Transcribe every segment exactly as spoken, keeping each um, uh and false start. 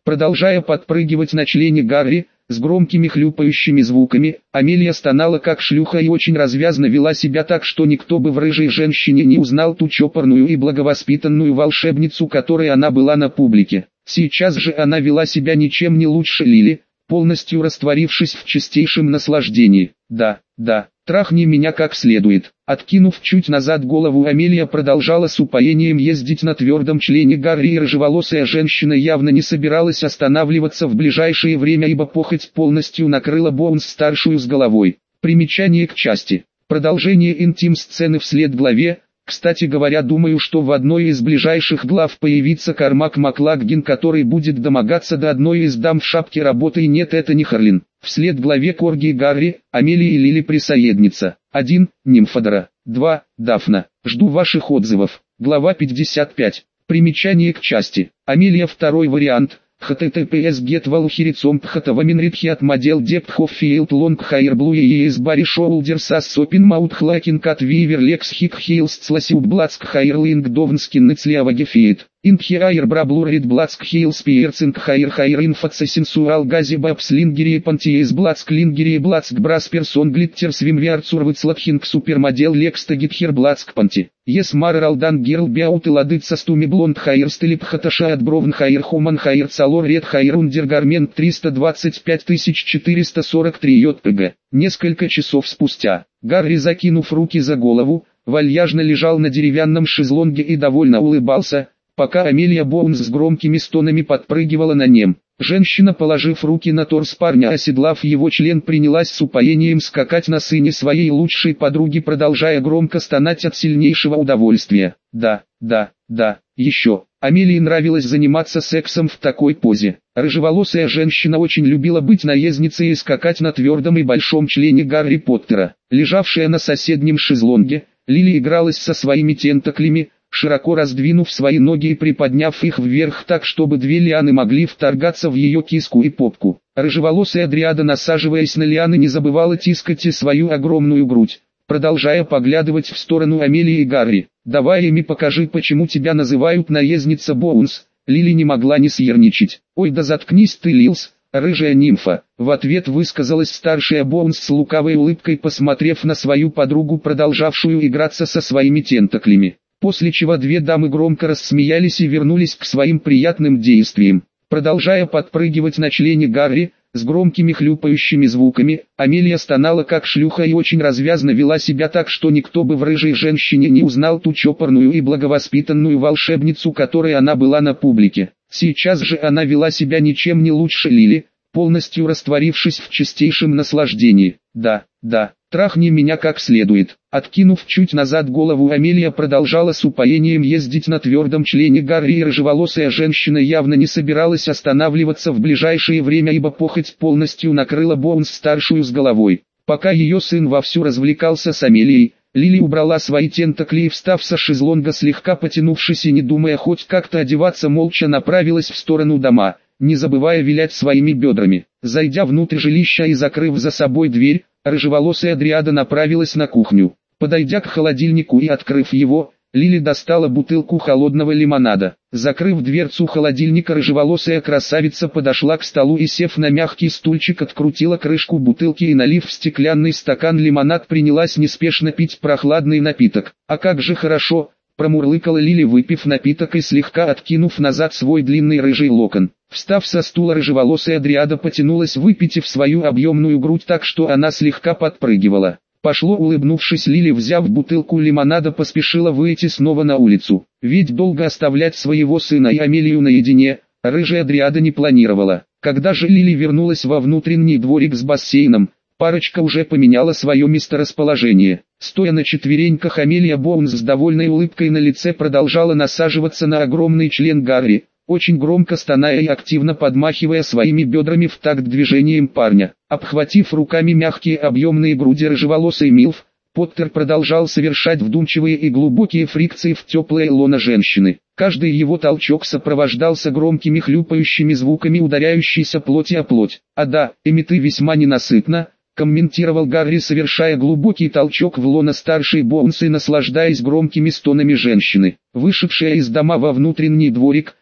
Продолжая подпрыгивать на члене Гарри, с громкими хлюпающими звуками, Амелия стонала как шлюха и очень развязно вела себя так, что никто бы в рыжей женщине не узнал ту чопорную и благовоспитанную волшебницу, которой она была на публике. Сейчас же она вела себя ничем не лучше Лили, полностью растворившись в чистейшем наслаждении. «Да, да, трахни меня как следует». Откинув чуть назад голову, Амелия продолжала с упоением ездить на твердом члене Гарри, и рыжеволосая женщина явно не собиралась останавливаться в ближайшее время, ибо похоть полностью накрыла Боунс-старшую с головой. Примечание к части. Продолжение интим-сцены вслед главе. Кстати говоря, думаю, что в одной из ближайших глав появится Кармак Маклаггин, который будет домогаться до одной из дам в шапке работы, и нет, это не Харлин. Вслед главе Корги и Гарри, Амелии и Лили присоединится. один. Нимфодора. два. Дафна. Жду ваших отзывов. Глава пятьдесят пять. Примечание к части. Амелия, второй вариант. https get валухерицом пхатаваминритхиат модел депхоффиилд лонг хайр блу ес бари шоулдерс ассопин маут хлакин кат вивер лекс хик хейлс цласиуб блацк хайрлинг довнскин ныцлиавагефеет. Интхи айр браблурит блацк хейлс пиерцинг хайр хайр инфаца сенсуал гази бабс лингери пантиес блацк лингери блацк брас персон глиттер свимвиарцур выцлатхинг супермодел лекс тагитхер блацк панти. Ес мар ралдан герл бяут и ладыца стуми блонд хайр стылип хаташа от бровн хайр хуман хайр цалор ред хайр ундергармент триста двадцать пять тысяч четыреста сорок три йпг. Несколько часов спустя, Гарри, закинув руки за голову, вальяжно лежал на деревянном шезлонге и довольно улыбался, пока Амелия Боунс с громкими стонами подпрыгивала на нем. Женщина, положив руки на торс парня, оседлав его член, принялась с упоением скакать на сыне своей лучшей подруги, продолжая громко стонать от сильнейшего удовольствия. Да, да, да, еще. Амелии нравилось заниматься сексом в такой позе. Рыжеволосая женщина очень любила быть наездницей и скакать на твердом и большом члене Гарри Поттера. Лежавшая на соседнем шезлонге, Лили игралась со своими тентаклями, широко раздвинув свои ноги и приподняв их вверх так, чтобы две лианы могли вторгаться в ее киску и попку. Рыжеволосая дриада, насаживаясь на лианы, не забывала тискать и свою огромную грудь, продолжая поглядывать в сторону Амелии и Гарри. «Давай, Эми, покажи, почему тебя называют наездница Боунс». Лили не могла не съерничать. «Ой, да заткнись ты, Лилс, рыжая нимфа», — в ответ высказалась старшая Боунс с лукавой улыбкой, посмотрев на свою подругу, продолжавшую играться со своими тентаклями. После чего две дамы громко рассмеялись и вернулись к своим приятным действиям. Продолжая подпрыгивать на члене Гарри, с громкими хлюпающими звуками, Амелия стонала как шлюха и очень развязно вела себя так, что никто бы в рыжей женщине не узнал ту чопорную и благовоспитанную волшебницу, которой она была на публике. Сейчас же она вела себя ничем не лучше Лили, полностью растворившись в чистейшем наслаждении. «Да, да, трахни меня как следует». Откинув чуть назад голову, Амелия продолжала с упоением ездить на твердом члене Гарри, и рыжеволосая женщина явно не собиралась останавливаться в ближайшее время, ибо похоть полностью накрыла Боунс-старшую с головой. Пока ее сын вовсю развлекался с Амелией, Лили убрала свои тентакли и, встав со шезлонга, слегка потянувшись и не думая хоть как-то одеваться, молча направилась в сторону дома, не забывая вилять своими бедрами. Зайдя внутрь жилища и закрыв за собой дверь, рыжеволосая дриада направилась на кухню. Подойдя к холодильнику и открыв его, Лили достала бутылку холодного лимонада. Закрыв дверцу холодильника, рыжеволосая красавица подошла к столу и, сев на мягкий стульчик, открутила крышку бутылки и, налив в стеклянный стакан лимонад, принялась неспешно пить прохладный напиток. «А как же хорошо!» — промурлыкала Лили, выпив напиток и слегка откинув назад свой длинный рыжий локон. Встав со стула, рыжеволосая дриада потянулась, выпитив свою объемную грудь так, что она слегка подпрыгивала. Пошло, улыбнувшись, Лили, взяв бутылку лимонада, поспешила выйти снова на улицу. Ведь долго оставлять своего сына и Амелию наедине, рыжая дриада не планировала. Когда же Лили вернулась во внутренний дворик с бассейном, парочка уже поменяла свое месторасположение. Стоя на четвереньках, Амелия Боунс с довольной улыбкой на лице продолжала насаживаться на огромный член Гарри, очень громко стоная и активно подмахивая своими бедрами в такт движением парня. Обхватив руками мягкие объемные груди рыжеволосой милф, Поттер продолжал совершать вдумчивые и глубокие фрикции в теплое лоно женщины. Каждый его толчок сопровождался громкими хлюпающими звуками ударяющейся плоти о плоть. «А да, Эми, ты весьма ненасытна», — комментировал Гарри, совершая глубокий толчок в лоно старшей Боунс и наслаждаясь громкими стонами женщины. Вышедшая из дома во внутренний дворик,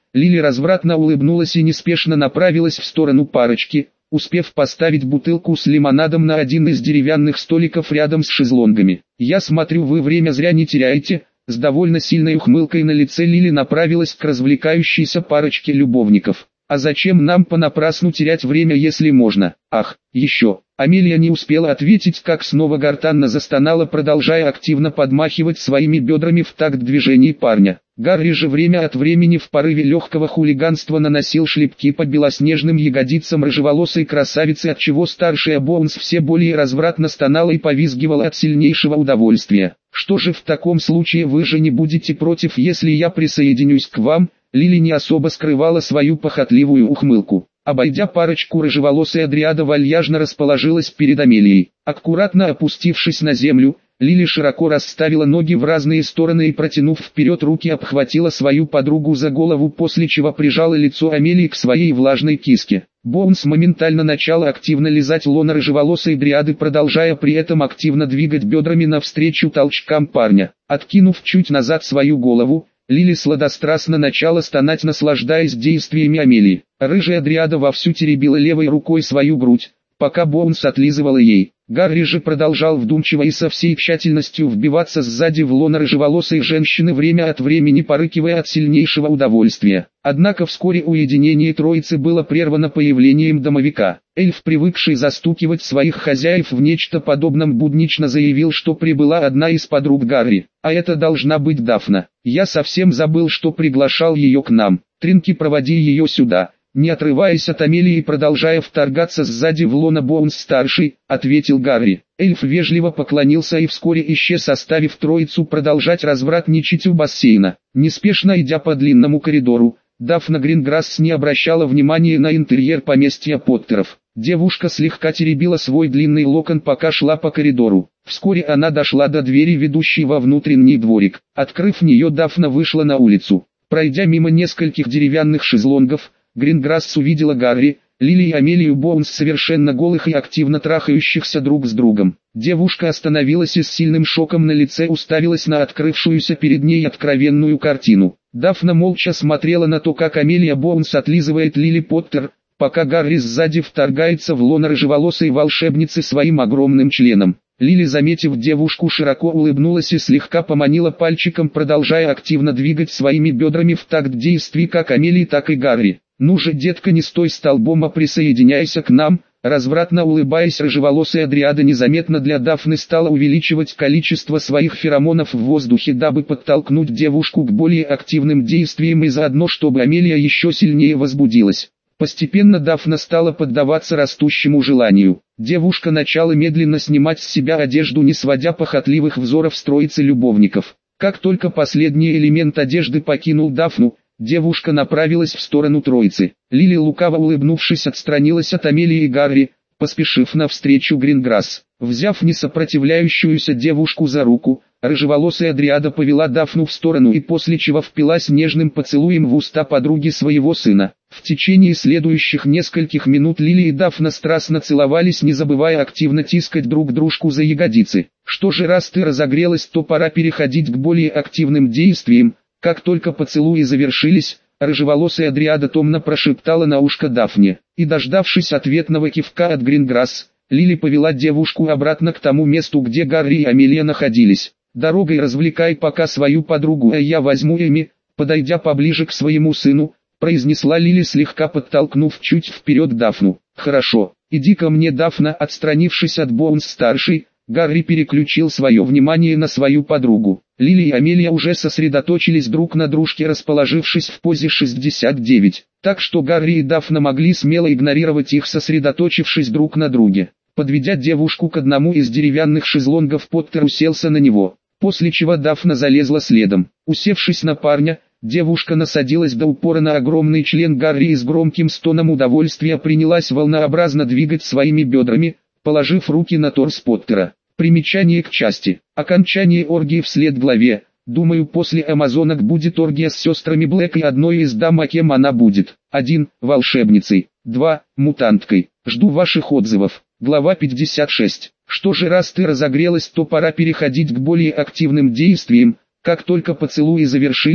Лили развратно улыбнулась и неспешно направилась в сторону парочки, успев поставить бутылку с лимонадом на один из деревянных столиков рядом с шезлонгами. «Я смотрю, вы время зря не теряете». С довольно сильной ухмылкой на лице Лили направилась к развлекающейся парочке любовников. «А зачем нам понапрасну терять время, если можно? Ах, еще!» Амелия не успела ответить, как снова гортанно застонала, продолжая активно подмахивать своими бедрами в такт движений парня. Гарри же время от времени в порыве легкого хулиганства наносил шлепки по белоснежным ягодицам рыжеволосой красавицы, отчего старшая Боунс все более развратно стонала и повизгивала от сильнейшего удовольствия. «Что же в таком случае, вы же не будете против, если я присоединюсь к вам?» Лили не особо скрывала свою похотливую ухмылку. Обойдя парочку, рыжеволосая дриада вальяжно расположилась перед Амелией. Аккуратно опустившись на землю, Лили широко расставила ноги в разные стороны и, протянув вперед руки, обхватила свою подругу за голову, после чего прижала лицо Амелии к своей влажной киске. Боунс моментально начала активно лизать лона рыжеволосой дриады, продолжая при этом активно двигать бедрами навстречу толчкам парня. Откинув чуть назад свою голову, Лили сладострастно начала стонать, наслаждаясь действиями Амелии. Рыжая дриада вовсю теребила левой рукой свою грудь, пока Боунс отлизывала ей. Гарри же продолжал вдумчиво и со всей тщательностью вбиваться сзади в лоно рыжеволосой женщины, время от времени порыкивая от сильнейшего удовольствия. Однако вскоре уединение троицы было прервано появлением домовика. Эльф, привыкший застукивать своих хозяев в нечто подобном, буднично заявил, что прибыла одна из подруг Гарри. «А это должна быть Дафна. Я совсем забыл, что приглашал ее к нам. Тринки, проводи ее сюда». Не отрываясь от Амелии и продолжая вторгаться сзади в лоно Боунс-старший, ответил Гарри. Эльф вежливо поклонился и вскоре исчез, оставив троицу продолжать развратничать у бассейна. Неспешно идя по длинному коридору, Дафна Гринграсс не обращала внимания на интерьер поместья Поттеров. Девушка слегка теребила свой длинный локон, пока шла по коридору. Вскоре она дошла до двери, ведущей во внутренний дворик. Открыв нее, Дафна вышла на улицу. Пройдя мимо нескольких деревянных шезлонгов, Гринграсс увидела Гарри, Лили и Амелию Боунс совершенно голых и активно трахающихся друг с другом. Девушка остановилась и с сильным шоком на лице уставилась на открывшуюся перед ней откровенную картину. Дафна молча смотрела на то, как Амелия Боунс отлизывает Лили Поттер, пока Гарри сзади вторгается в лоно рыжеволосой волшебницы своим огромным членом. Лили, заметив девушку, широко улыбнулась и слегка поманила пальчиком, продолжая активно двигать своими бедрами в такт действий как Амелии, так и Гарри. «Ну же, детка, не стой столбом, а присоединяйся к нам». Развратно улыбаясь, рыжеволосая дриада незаметно для Дафны стала увеличивать количество своих феромонов в воздухе, дабы подтолкнуть девушку к более активным действиям и заодно, чтобы Амелия еще сильнее возбудилась. Постепенно Дафна стала поддаваться растущему желанию. Девушка начала медленно снимать с себя одежду, не сводя похотливых взоров с троицы любовников. Как только последний элемент одежды покинул Дафну, девушка направилась в сторону троицы. Лили, лукаво улыбнувшись, отстранилась от Амелии и Гарри, поспешив навстречу Гринграсс. Взяв несопротивляющуюся девушку за руку, рыжеволосая дриада повела Дафну в сторону и после чего впилась нежным поцелуем в уста подруги своего сына. В течение следующих нескольких минут Лили и Дафна страстно целовались, не забывая активно тискать друг дружку за ягодицы. «Что же, раз ты разогрелась, то пора переходить к более активным действиям». Как только поцелуи завершились, рыжеволосая дриада томно прошептала на ушко Дафне, и, дождавшись ответного кивка от Гринграсс, Лили повела девушку обратно к тому месту, где Гарри и Амелия находились. «Дорогой развлекай пока свою подругу, а я возьму Эми», подойдя поближе к своему сыну, произнесла Лили, слегка подтолкнув чуть вперед Дафну. «Хорошо, иди ко мне, Дафна». Отстранившись от Боунс-старшей, Гарри переключил свое внимание на свою подругу. Лили и Амелия уже сосредоточились друг на дружке, расположившись в позе шестьдесят девять, так что Гарри и Дафна могли смело игнорировать их, сосредоточившись друг на друге. Подведя девушку к одному из деревянных шезлонгов, Поттер уселся на него, после чего Дафна залезла следом. Усевшись на парня, девушка насадилась до упора на огромный член Гарри и с громким стоном удовольствия принялась волнообразно двигать своими бедрами, положив руки на торс Поттера. Примечание к части. Окончание оргии вслед главе. Думаю, после амазонок будет оргия с сестрами Блэк и одной из дам, а кем она будет. один. Волшебницей. два. Мутанткой. Жду ваших отзывов. Глава пятьдесят шесть. Что же, раз ты разогрелась, то пора переходить к более активным действиям. Как только поцелуи завершились,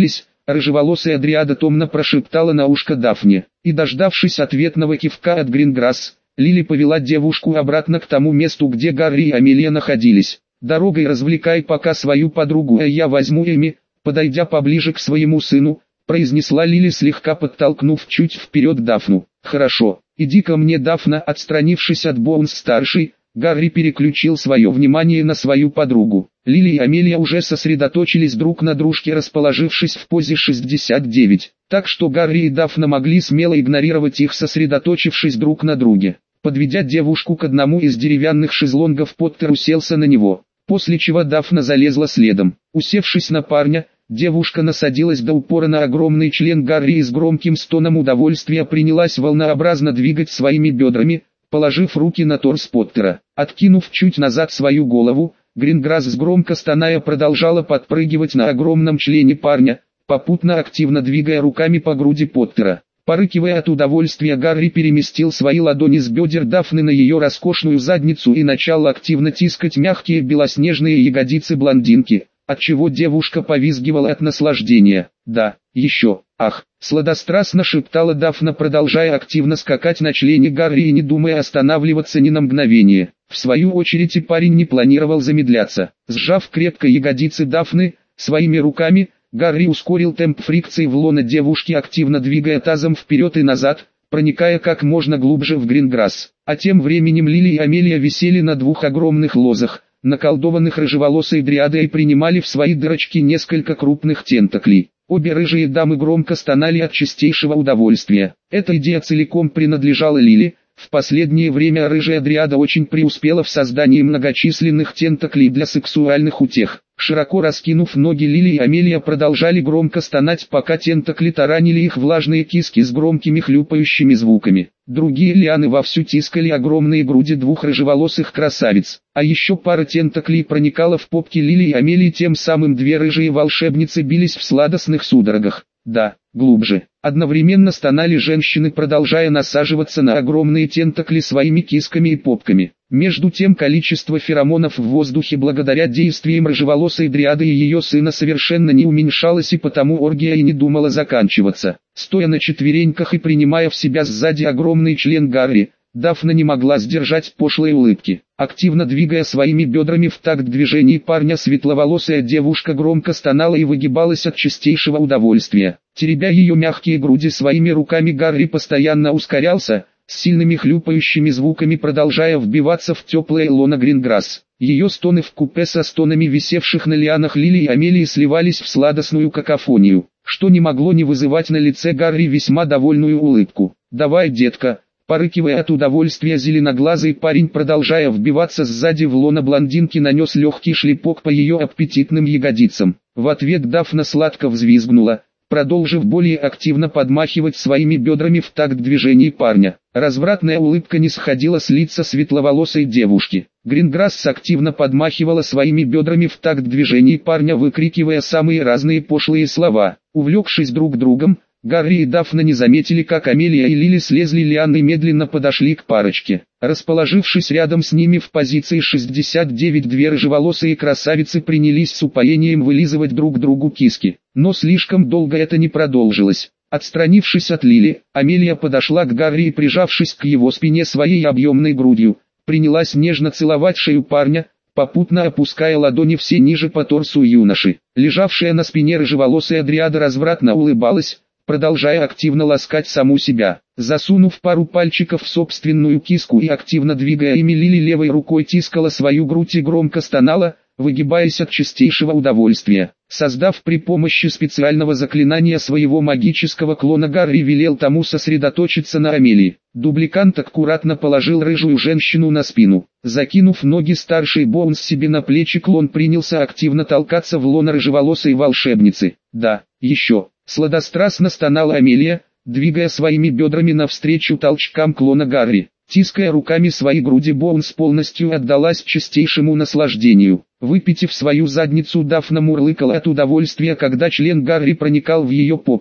рыжеволосая дриада томно прошептала на ушко Дафне, и дождавшись ответного кивка от Гринграсс, Лили повела девушку обратно к тому месту, где Гарри и Амелия находились. «Дорогой развлекай пока свою подругу, а я возьму Эми», подойдя поближе к своему сыну, произнесла Лили, слегка подтолкнув чуть вперед Дафну. «Хорошо, иди ко мне, Дафна». Отстранившись от Боунс-старшей, Гарри переключил свое внимание на свою подругу. Лили и Амелия уже сосредоточились друг на дружке, расположившись в позе шестьдесят девять, так что Гарри и Дафна могли смело игнорировать их, сосредоточившись друг на друге. Подведя девушку к одному из деревянных шезлонгов, Поттер уселся на него, после чего Дафна залезла следом. Усевшись на парня, девушка насадилась до упора на огромный член Гарри и с громким стоном удовольствия принялась волнообразно двигать своими бедрами, положив руки на торс Поттера. Откинув чуть назад свою голову, Гринграсс громко стоная продолжала подпрыгивать на огромном члене парня, попутно активно двигая руками по груди Поттера. Порыкивая от удовольствия, Гарри переместил свои ладони с бедер Дафны на ее роскошную задницу и начал активно тискать мягкие белоснежные ягодицы блондинки, отчего девушка повизгивала от наслаждения. «Да, еще, ах!» — сладострастно шептала Дафна, продолжая активно скакать на члене Гарри и не думая останавливаться ни на мгновение. В свою очередь и парень не планировал замедляться. Сжав крепко ягодицы Дафны своими руками, Гарри ускорил темп фрикции в лоно девушки, активно двигая тазом вперед и назад, проникая как можно глубже в Гринграсс. А тем временем Лили и Амелия висели на двух огромных лозах, наколдованных рыжеволосой дриадой, и принимали в свои дырочки несколько крупных тентаклей. Обе рыжие дамы громко стонали от чистейшего удовольствия. Эта идея целиком принадлежала Лили. В последнее время рыжая дриада очень преуспела в создании многочисленных тентаклей для сексуальных утех. Широко раскинув ноги, Лили и Амелия продолжали громко стонать, пока тентакли таранили их влажные киски с громкими хлюпающими звуками. Другие лианы вовсю тискали огромные груди двух рыжеволосых красавиц. А еще пара тентаклей проникала в попки Лили и Амелии, тем самым две рыжие волшебницы бились в сладостных судорогах. Да, глубже. Одновременно стонали женщины, продолжая насаживаться на огромные тентакли своими кисками и попками. Между тем количество феромонов в воздухе благодаря действиям рыжеволосой дриады и ее сына совершенно не уменьшалось, и потому оргия и не думала заканчиваться. Стоя на четвереньках и принимая в себя сзади огромный член Гарри, Дафна не могла сдержать пошлой улыбки. Активно двигая своими бедрами в такт движений парня, светловолосая девушка громко стонала и выгибалась от чистейшего удовольствия. Теребя ее мягкие груди своими руками, Гарри постоянно ускорялся, с сильными хлюпающими звуками продолжая вбиваться в теплое лоно Гринграсс. Ее стоны вкупе со стонами висевших на лианах Лили и Амелии сливались в сладостную какофонию, что не могло не вызывать на лице Гарри весьма довольную улыбку. «Давай, детка!» Порыкивая от удовольствия, зеленоглазый парень, продолжая вбиваться сзади в лоно блондинки, нанес легкий шлепок по ее аппетитным ягодицам. В ответ Дафна сладко взвизгнула, продолжив более активно подмахивать своими бедрами в такт движений парня. Развратная улыбка не сходила с лица светловолосой девушки. Гринграсс активно подмахивала своими бедрами в такт движений парня, выкрикивая самые разные пошлые слова. Увлекшись друг другом, Гарри и Дафна не заметили, как Амелия и Лили слезли лианы и медленно подошли к парочке. Расположившись рядом с ними в позиции шестьдесят девять, две рыжеволосые красавицы принялись с упоением вылизывать друг другу киски. Но слишком долго это не продолжилось. Отстранившись от Лили, Амелия подошла к Гарри и, прижавшись к его спине своей объемной грудью, принялась нежно целовать шею парня, попутно опуская ладони все ниже по торсу юноши. Лежавшая на спине рыжеволосая дриада развратно улыбалась, продолжая активно ласкать саму себя. Засунув пару пальчиков в собственную киску и активно двигая ими, Лили левой рукой тискала свою грудь и громко стонала, выгибаясь от чистейшего удовольствия. Создав при помощи специального заклинания своего магического клона, Гарри велел тому сосредоточиться на Амелии. Дубликант аккуратно положил рыжую женщину на спину. Закинув ноги старшей Боунс себе на плечи, клон принялся активно толкаться в лоно рыжеволосой волшебницы. «Да, еще!» Сладострастно стонала Амелия, двигая своими бедрами навстречу толчкам клона Гарри. Тиская руками свои груди, Боунс полностью отдалась чистейшему наслаждению. Выпитив свою задницу, Дафна мурлыкала от удовольствия, когда член Гарри проникал в ее попку.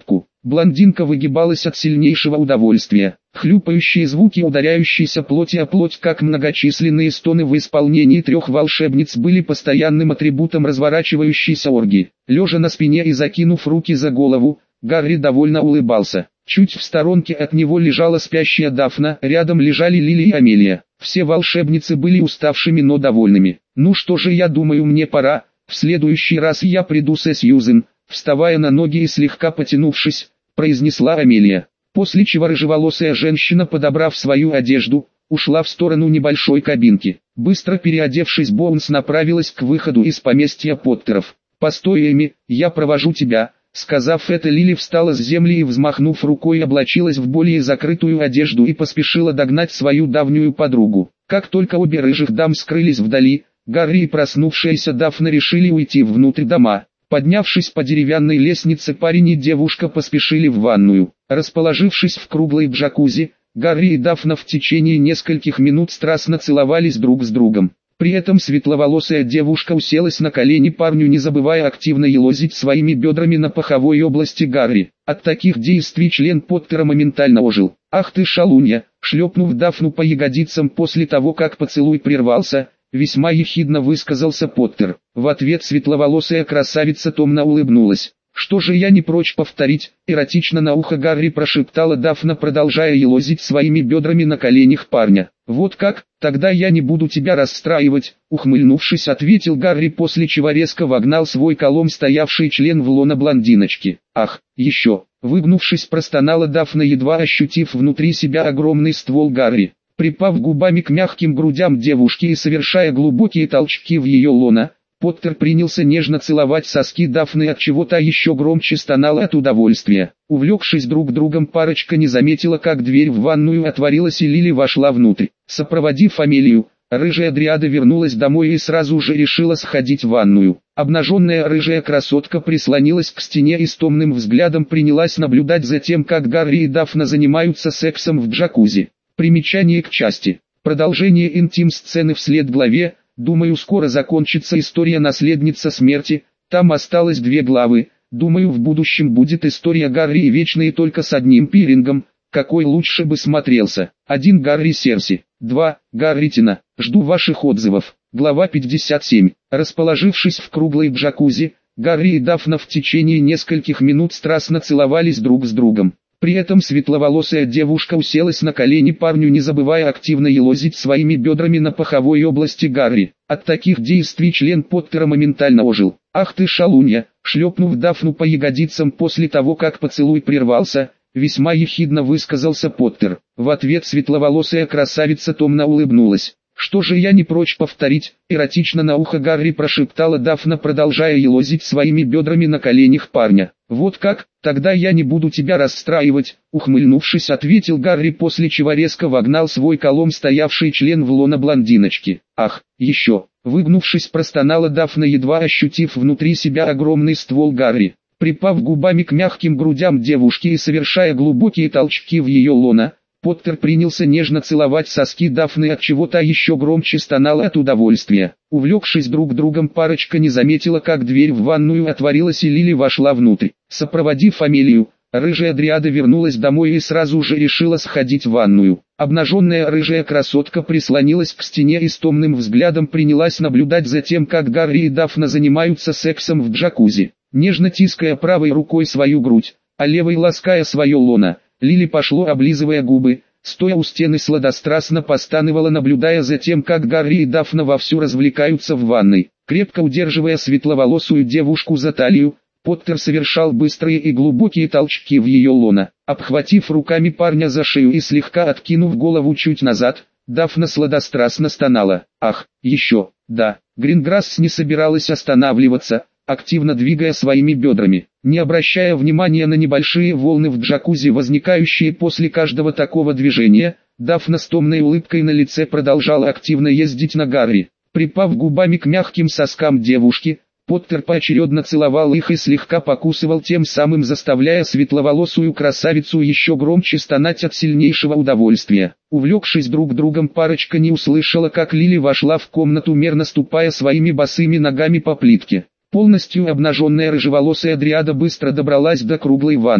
Блондинка выгибалась от сильнейшего удовольствия. Хлюпающие звуки ударяющейся плоти о плоть, как многочисленные стоны в исполнении трех волшебниц, были постоянным атрибутом разворачивающейся оргии. Лежа на спине и закинув руки за голову, Гарри довольно улыбался. Чуть в сторонке от него лежала спящая Дафна, рядом лежали Лили и Амелия. Все волшебницы были уставшими, но довольными. «Ну что же, я думаю, мне пора. В следующий раз я приду со Сьюзен», вставая на ноги и слегка потянувшись, произнесла Амелия. После чего рыжеволосая женщина, подобрав свою одежду, ушла в сторону небольшой кабинки. Быстро переодевшись, Боунс направилась к выходу из поместья Поттеров. «Постой, Эми, я провожу тебя». Сказав это, Лили встала с земли и, взмахнув рукой, облачилась в более закрытую одежду и поспешила догнать свою давнюю подругу. Как только обе рыжих дам скрылись вдали, Гарри и проснувшаяся Дафна решили уйти внутрь дома. Поднявшись по деревянной лестнице, парень и девушка поспешили в ванную. Расположившись в круглой джакузи, Гарри и Дафна в течение нескольких минут страстно целовались друг с другом. При этом светловолосая девушка уселась на колени парню, не забывая активно елозить своими бедрами на паховой области Гарри. От таких действий член Поттера моментально ожил. «Ах ты шалунья!» Шлепнув Дафну по ягодицам после того, как поцелуй прервался, весьма ехидно высказался Поттер. В ответ светловолосая красавица томно улыбнулась. «Что же, я не прочь повторить», — эротично на ухо Гарри прошептала Дафна, продолжая елозить своими бедрами на коленях парня. «Вот как? Тогда я не буду тебя расстраивать», — ухмыльнувшись, ответил Гарри, после чего резко вогнал свой колом стоявший член в лоно блондиночки. «Ах, еще!» — выгнувшись, простонала Дафна, едва ощутив внутри себя огромный ствол Гарри. Припав губами к мягким грудям девушки и совершая глубокие толчки в ее лоно, Поттер принялся нежно целовать соски Дафны, от чего та еще громче стонала от удовольствия. Увлекшись друг другом, парочка не заметила, как дверь в ванную отворилась и Лили вошла внутрь. Сопроводив Амелию, рыжая дриада вернулась домой и сразу же решила сходить в ванную. Обнаженная рыжая красотка прислонилась к стене и с томным взглядом принялась наблюдать за тем, как Гарри и Дафна занимаются сексом в джакузи. Примечание к части. Продолжение интим-сцены вслед главе. Думаю, скоро закончится история «Наследница смерти», там осталось две главы. Думаю, в будущем будет история Гарри и Вечные только с одним пирингом, какой лучше бы смотрелся. один Гарри Серси, два Гарри Тина. Жду ваших отзывов. Глава пятьдесят семь. Расположившись в круглой джакузи, Гарри и Дафна в течение нескольких минут страстно целовались друг с другом. При этом светловолосая девушка уселась на колени парню, не забывая активно елозить своими бедрами на паховой области Гарри. От таких действий член Поттера моментально ожил. «Ах ты шалунья!» Шлепнув Дафну по ягодицам после того, как поцелуй прервался, весьма ехидно высказался Поттер. В ответ светловолосая красавица томно улыбнулась. «Что же, я не прочь повторить», — эротично на ухо Гарри прошептала Дафна, продолжая елозить своими бедрами на коленях парня. «Вот как? Тогда я не буду тебя расстраивать», — ухмыльнувшись, ответил Гарри, после чего резко вогнал свой колом стоявший член в лоно блондиночки. «Ах, еще!» — выгнувшись, простонала Дафна, едва ощутив внутри себя огромный ствол Гарри. Припав губами к мягким грудям девушки и совершая глубокие толчки в ее лоно, Поттер принялся нежно целовать соски Дафны, от чего та еще громче стонала от удовольствия. Увлекшись друг другом, парочка не заметила, как дверь в ванную отворилась и Лили вошла внутрь. Сопроводив Амелию, рыжая дриада вернулась домой и сразу же решила сходить в ванную. Обнаженная рыжая красотка прислонилась к стене и с томным взглядом принялась наблюдать за тем, как Гарри и Дафна занимаются сексом в джакузи. Нежно тиская правой рукой свою грудь, а левой лаская свое лоно, Лили пошло, облизывая губы, стоя у стены сладострастно постанывала, наблюдая за тем, как Гарри и Дафна вовсю развлекаются в ванной. Крепко удерживая светловолосую девушку за талию, Поттер совершал быстрые и глубокие толчки в ее лоно. Обхватив руками парня за шею и слегка откинув голову чуть назад, Дафна сладострастно стонала. «Ах, еще!» Да, Гринграсс не собиралась останавливаться, активно двигая своими бедрами. Не обращая внимания на небольшие волны в джакузи, возникающие после каждого такого движения, Дафна с томной улыбкой на лице продолжала активно ездить на Гарри. Припав губами к мягким соскам девушки, Поттер поочередно целовал их и слегка покусывал, тем самым заставляя светловолосую красавицу еще громче стонать от сильнейшего удовольствия. Увлекшись друг другом, парочка не услышала, как Лили вошла в комнату, мерно ступая своими босыми ногами по плитке. Полностью обнаженная рыжеволосая дриада быстро добралась до круглой ванной.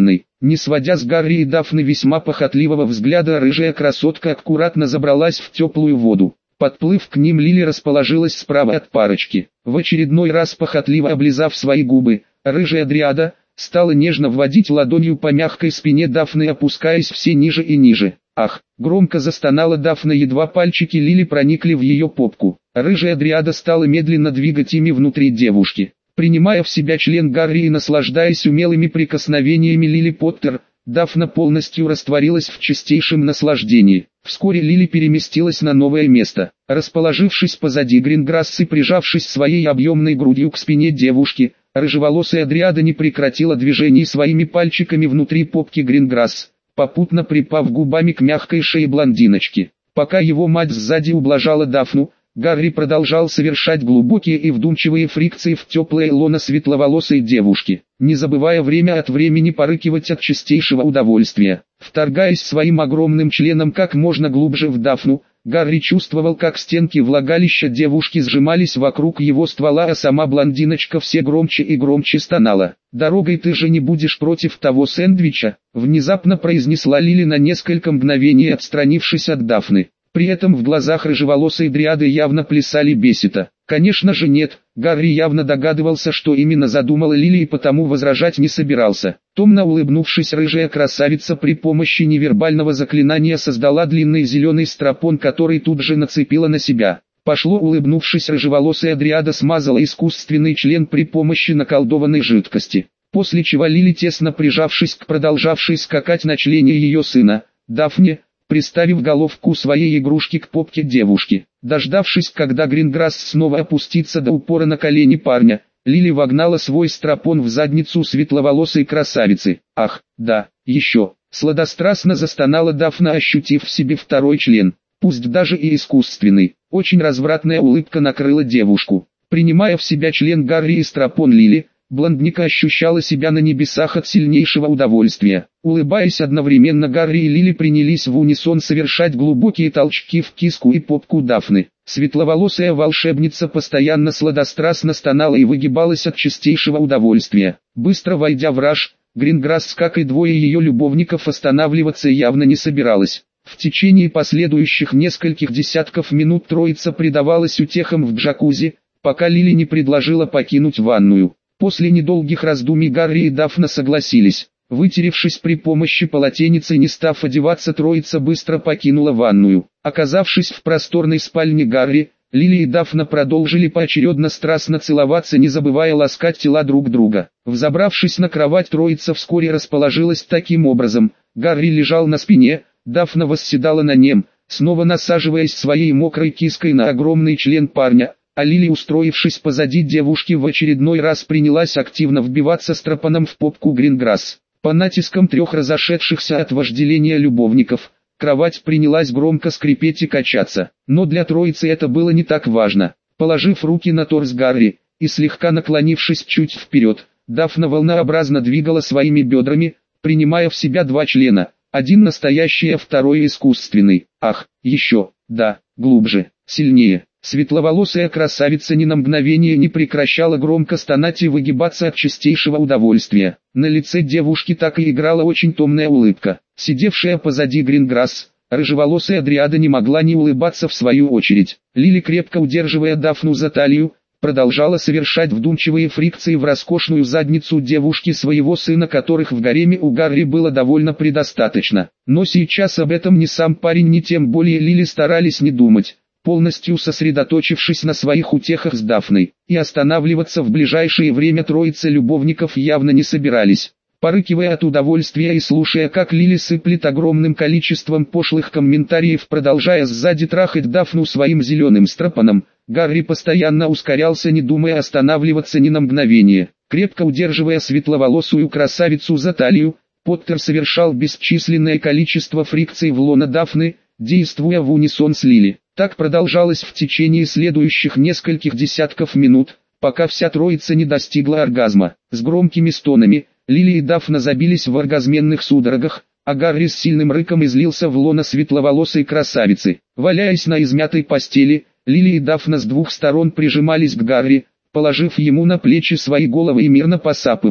Не сводя с Гарри и Дафны весьма похотливого взгляда, рыжая красотка аккуратно забралась в теплую воду. Подплыв к ним, Лили расположилась справа от парочки. В очередной раз похотливо облизав свои губы, рыжая дриада стала нежно вводить ладонью по мягкой спине Дафны, опускаясь все ниже и ниже. «Ах!» — громко застонала Дафна, едва пальчики Лили проникли в ее попку. Рыжая дриада стала медленно двигать ими внутри девушки. Принимая в себя член Гарри и наслаждаясь умелыми прикосновениями Лили Поттер, Дафна полностью растворилась в чистейшем наслаждении. Вскоре Лили переместилась на новое место. Расположившись позади Гринграсс и прижавшись своей объемной грудью к спине девушки, рыжеволосая дриада не прекратила движений своими пальчиками внутри попки Гринграсс, попутно припав губами к мягкой шее блондиночки. Пока его мать сзади ублажала Дафну, Гарри продолжал совершать глубокие и вдумчивые фрикции в теплое лоно светловолосой девушки, не забывая время от времени порыкивать от чистейшего удовольствия. Вторгаясь своим огромным членом как можно глубже в Дафну, Гарри чувствовал, как стенки влагалища девушки сжимались вокруг его ствола, а сама блондиночка все громче и громче стонала. «Дорогой ты же не будешь против того сэндвича?» — внезапно произнесла Лили, на несколько мгновений отстранившись от Дафны. При этом в глазах рыжеволосой дриады явно плясали бесята. Конечно же нет, Гарри явно догадывался, что именно задумала Лили, и потому возражать не собирался. Томно улыбнувшись, рыжая красавица при помощи невербального заклинания создала длинный зеленый стропон, который тут же нацепила на себя. Пошло, улыбнувшись, рыжеволосая дриада смазала искусственный член при помощи наколдованной жидкости. После чего Лили, тесно прижавшись к продолжавшей скакать на члене ее сына, Дафне, приставив головку своей игрушки к попке девушки. Дождавшись, когда Гринграсс снова опустится до упора на колени парня, Лили вогнала свой стропон в задницу светловолосой красавицы. «Ах, да, еще!» — сладострастно застонала Дафна, ощутив в себе второй член, пусть даже и искусственный. Очень развратная улыбка накрыла девушку. Принимая в себя член Гарри и стропон Лили, блондинка ощущала себя на небесах от сильнейшего удовольствия. Улыбаясь одновременно, Гарри и Лили принялись в унисон совершать глубокие толчки в киску и попку Дафны. Светловолосая волшебница постоянно сладострастно стонала и выгибалась от чистейшего удовольствия. Быстро войдя в раж, Гринграсс, как и двое ее любовников, останавливаться явно не собиралась. В течение последующих нескольких десятков минут троица предавалась утехам в джакузи, пока Лили не предложила покинуть ванную. После недолгих раздумий Гарри и Дафна согласились. Вытеревшись при помощи полотенца и не став одеваться, троица быстро покинула ванную. Оказавшись в просторной спальне Гарри, Лили и Дафна продолжили поочередно страстно целоваться, не забывая ласкать тела друг друга. Взобравшись на кровать, троица вскоре расположилась таким образом. Гарри лежал на спине, Дафна восседала на нем, снова насаживаясь своей мокрой киской на огромный член парня. А Лили, устроившись позади девушки, в очередной раз принялась активно вбиваться стропоном в попку Гринграсс. По натискам трех разошедшихся от вожделения любовников, кровать принялась громко скрипеть и качаться. Но для троицы это было не так важно. Положив руки на торс Гарри и слегка наклонившись чуть вперед, Дафна волнообразно двигала своими бедрами, принимая в себя два члена. Один настоящий, а второй искусственный. Ах, еще, да, глубже, сильнее. Светловолосая красавица ни на мгновение не прекращала громко стонать и выгибаться от чистейшего удовольствия. На лице девушки так и играла очень томная улыбка. Сидевшая позади Гринграсс, рыжеволосая дриада не могла не улыбаться в свою очередь. Лили, крепко удерживая Дафну за талию, продолжала совершать вдумчивые фрикции в роскошную задницу девушки своего сына, которых в гареме у Гарри было довольно предостаточно. Но сейчас об этом ни сам парень, ни тем более Лили старались не думать, полностью сосредоточившись на своих утехах с Дафной. И останавливаться в ближайшее время троица любовников явно не собирались. Порыкивая от удовольствия и слушая, как Лили сыплет огромным количеством пошлых комментариев, продолжая сзади трахать Дафну своим зеленым стропоном, Гарри постоянно ускорялся, не думая останавливаться ни на мгновение. Крепко удерживая светловолосую красавицу за талию, Поттер совершал бесчисленное количество фрикций в лоно Дафны, действуя в унисон с Лили. Так продолжалось в течение следующих нескольких десятков минут, пока вся троица не достигла оргазма. С громкими стонами, Лили и Дафна забились в оргазменных судорогах, а Гарри с сильным рыком излился в лоно светловолосой красавицы. Валяясь на измятой постели, Лили и Дафна с двух сторон прижимались к Гарри, положив ему на плечи свои головы, и мирно посапывали.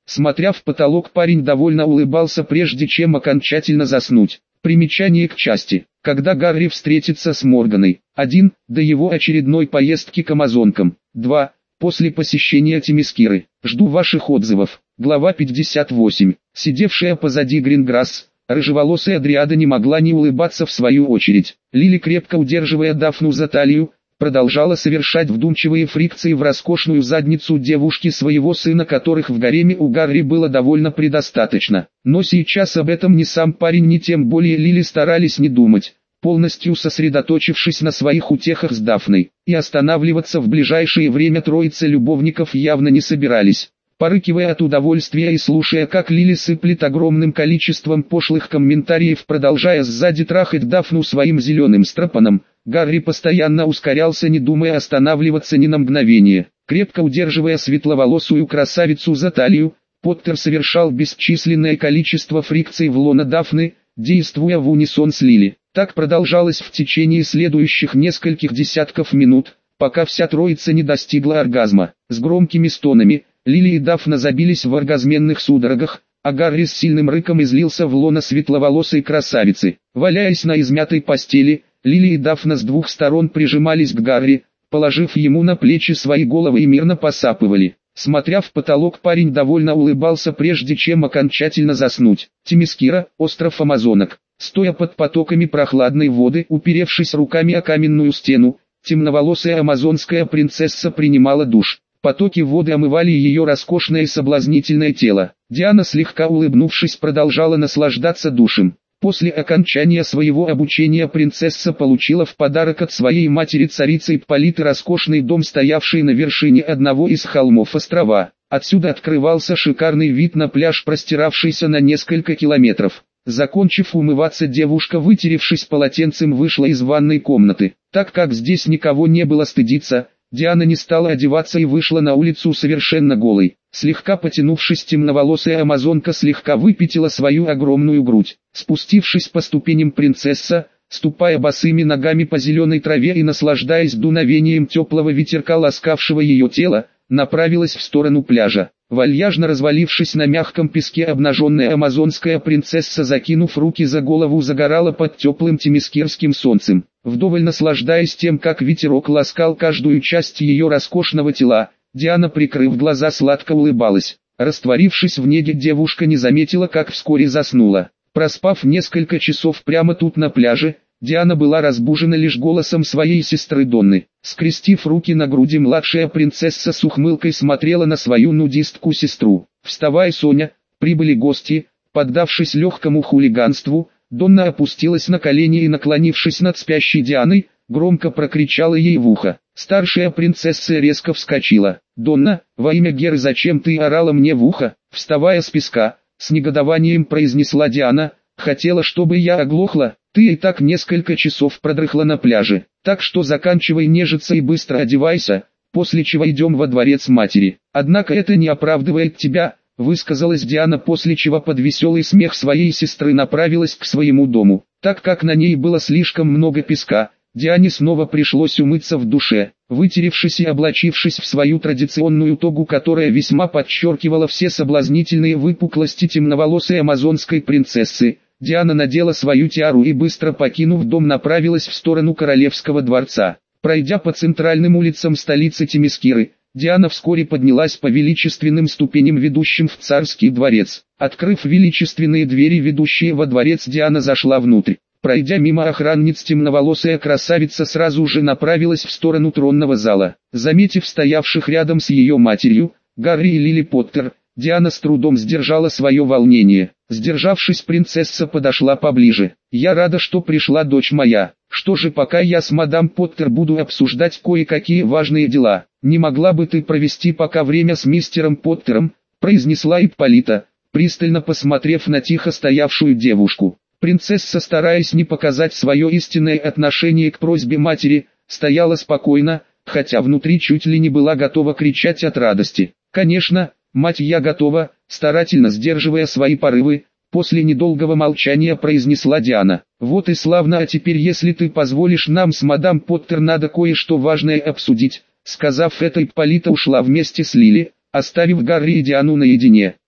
Смотря в потолок, парень довольно улыбался, прежде чем окончательно заснуть. Примечание к части. Когда Гарри встретится с Морганой. один. До его очередной поездки к амазонкам. два. После посещения Темискиры. Жду ваших отзывов. Глава пятьдесят восемь. Сидевшая позади Гринграсс, рыжеволосая дриада не могла не улыбаться в свою очередь. Лили, крепко удерживая Дафну за талию, продолжала совершать вдумчивые фрикции в роскошную задницу девушки своего сына, которых в гареме у Гарри было довольно предостаточно. Но сейчас об этом ни сам парень, ни тем более Лили старались не думать, полностью сосредоточившись на своих утехах с Дафной. И останавливаться в ближайшее время троица любовников явно не собирались. Порыкивая от удовольствия и слушая, как Лили сыплет огромным количеством пошлых комментариев, продолжая сзади трахать Дафну своим зеленым стропоном, Гарри постоянно ускорялся, не думая останавливаться ни на мгновение. Крепко удерживая светловолосую красавицу за талию, Поттер совершал бесчисленное количество фрикций в лоно Дафны, действуя в унисон с Лили. Так продолжалось в течение следующих нескольких десятков минут, пока вся троица не достигла оргазма. С громкими стонами Лили и Дафна забились в оргазменных судорогах, а Гарри с сильным рыком излился в лоно светловолосой красавицы. Валяясь на измятой постели, Лили и Дафна с двух сторон прижимались к Гарри, положив ему на плечи свои головы, и мирно посапывали. Смотря в потолок, парень довольно улыбался, прежде чем окончательно заснуть. Темискира, остров Амазонок. Стоя под потоками прохладной воды, уперевшись руками о каменную стену, темноволосая амазонская принцесса принимала душ. Потоки воды омывали ее роскошное и соблазнительное тело. Диана, слегка улыбнувшись, продолжала наслаждаться душем. После окончания своего обучения принцесса получила в подарок от своей матери, царицы Ипполиты, роскошный дом, стоявший на вершине одного из холмов острова. Отсюда открывался шикарный вид на пляж, простиравшийся на несколько километров. Закончив умываться, девушка, вытеревшись полотенцем, вышла из ванной комнаты. Так как здесь никого не было стыдиться, Диана не стала одеваться и вышла на улицу совершенно голой. Слегка потянувшись, темноволосая амазонка слегка выпятила свою огромную грудь. Спустившись по ступеням, принцесса, ступая босыми ногами по зеленой траве и наслаждаясь дуновением теплого ветерка, ласкавшего ее тело, направилась в сторону пляжа. Вальяжно развалившись на мягком песке, обнаженная амазонская принцесса, закинув руки за голову, загорала под теплым темискирским солнцем. Вдоволь наслаждаясь тем, как ветерок ласкал каждую часть ее роскошного тела, Диана, прикрыв глаза, сладко улыбалась. Растворившись в неге, девушка не заметила, как вскоре заснула. Проспав несколько часов прямо тут на пляже, Диана была разбужена лишь голосом своей сестры Донны. Скрестив руки на груди, младшая принцесса с ухмылкой смотрела на свою нудистку-сестру. «Вставай, Соня, прибыли гости». Поддавшись легкому хулиганству, Донна опустилась на колени и, наклонившись над спящей Дианой, громко прокричала ей в ухо. Старшая принцесса резко вскочила. «Донна, во имя Геры, зачем ты орала мне в ухо?» Вставая с песка, с негодованием произнесла Диана: «Хотела, чтобы я оглохла? Ты и так несколько часов продрыхла на пляже, так что заканчивай нежиться и быстро одевайся, после чего идем во дворец матери». «Однако это не оправдывает тебя», — высказалась Диана, после чего под веселый смех своей сестры направилась к своему дому. Так как на ней было слишком много песка, Диане снова пришлось умыться в душе. Вытеревшись и облачившись в свою традиционную тогу, которая весьма подчеркивала все соблазнительные выпуклости темноволосой амазонской принцессы, Диана надела свою тиару и, быстро покинув дом, направилась в сторону королевского дворца. Пройдя по центральным улицам столицы Темискиры, Диана вскоре поднялась по величественным ступеням, ведущим в царский дворец. Открыв величественные двери, ведущие во дворец, Диана зашла внутрь. Пройдя мимо охранниц, темноволосая красавица сразу же направилась в сторону тронного зала. Заметив стоявших рядом с ее матерью, Гарри и Лили Поттер, Диана с трудом сдержала свое волнение. Сдержавшись, принцесса подошла поближе. «Я рада, что пришла, дочь моя. Что же, пока я с мадам Поттер буду обсуждать кое-какие важные дела, не могла бы ты провести пока время с мистером Поттером?» произнесла Ипполита, пристально посмотрев на тихо стоявшую девушку. Принцесса, стараясь не показать свое истинное отношение к просьбе матери, стояла спокойно, хотя внутри чуть ли не была готова кричать от радости. «Конечно, мать, я готова», старательно сдерживая свои порывы, после недолгого молчания произнесла Диана. «Вот и славно, а теперь, если ты позволишь, нам с мадам Поттер надо кое-что важное обсудить». Сказав это, Ипполита ушла вместе с Лили, оставив Гарри и Диану наедине.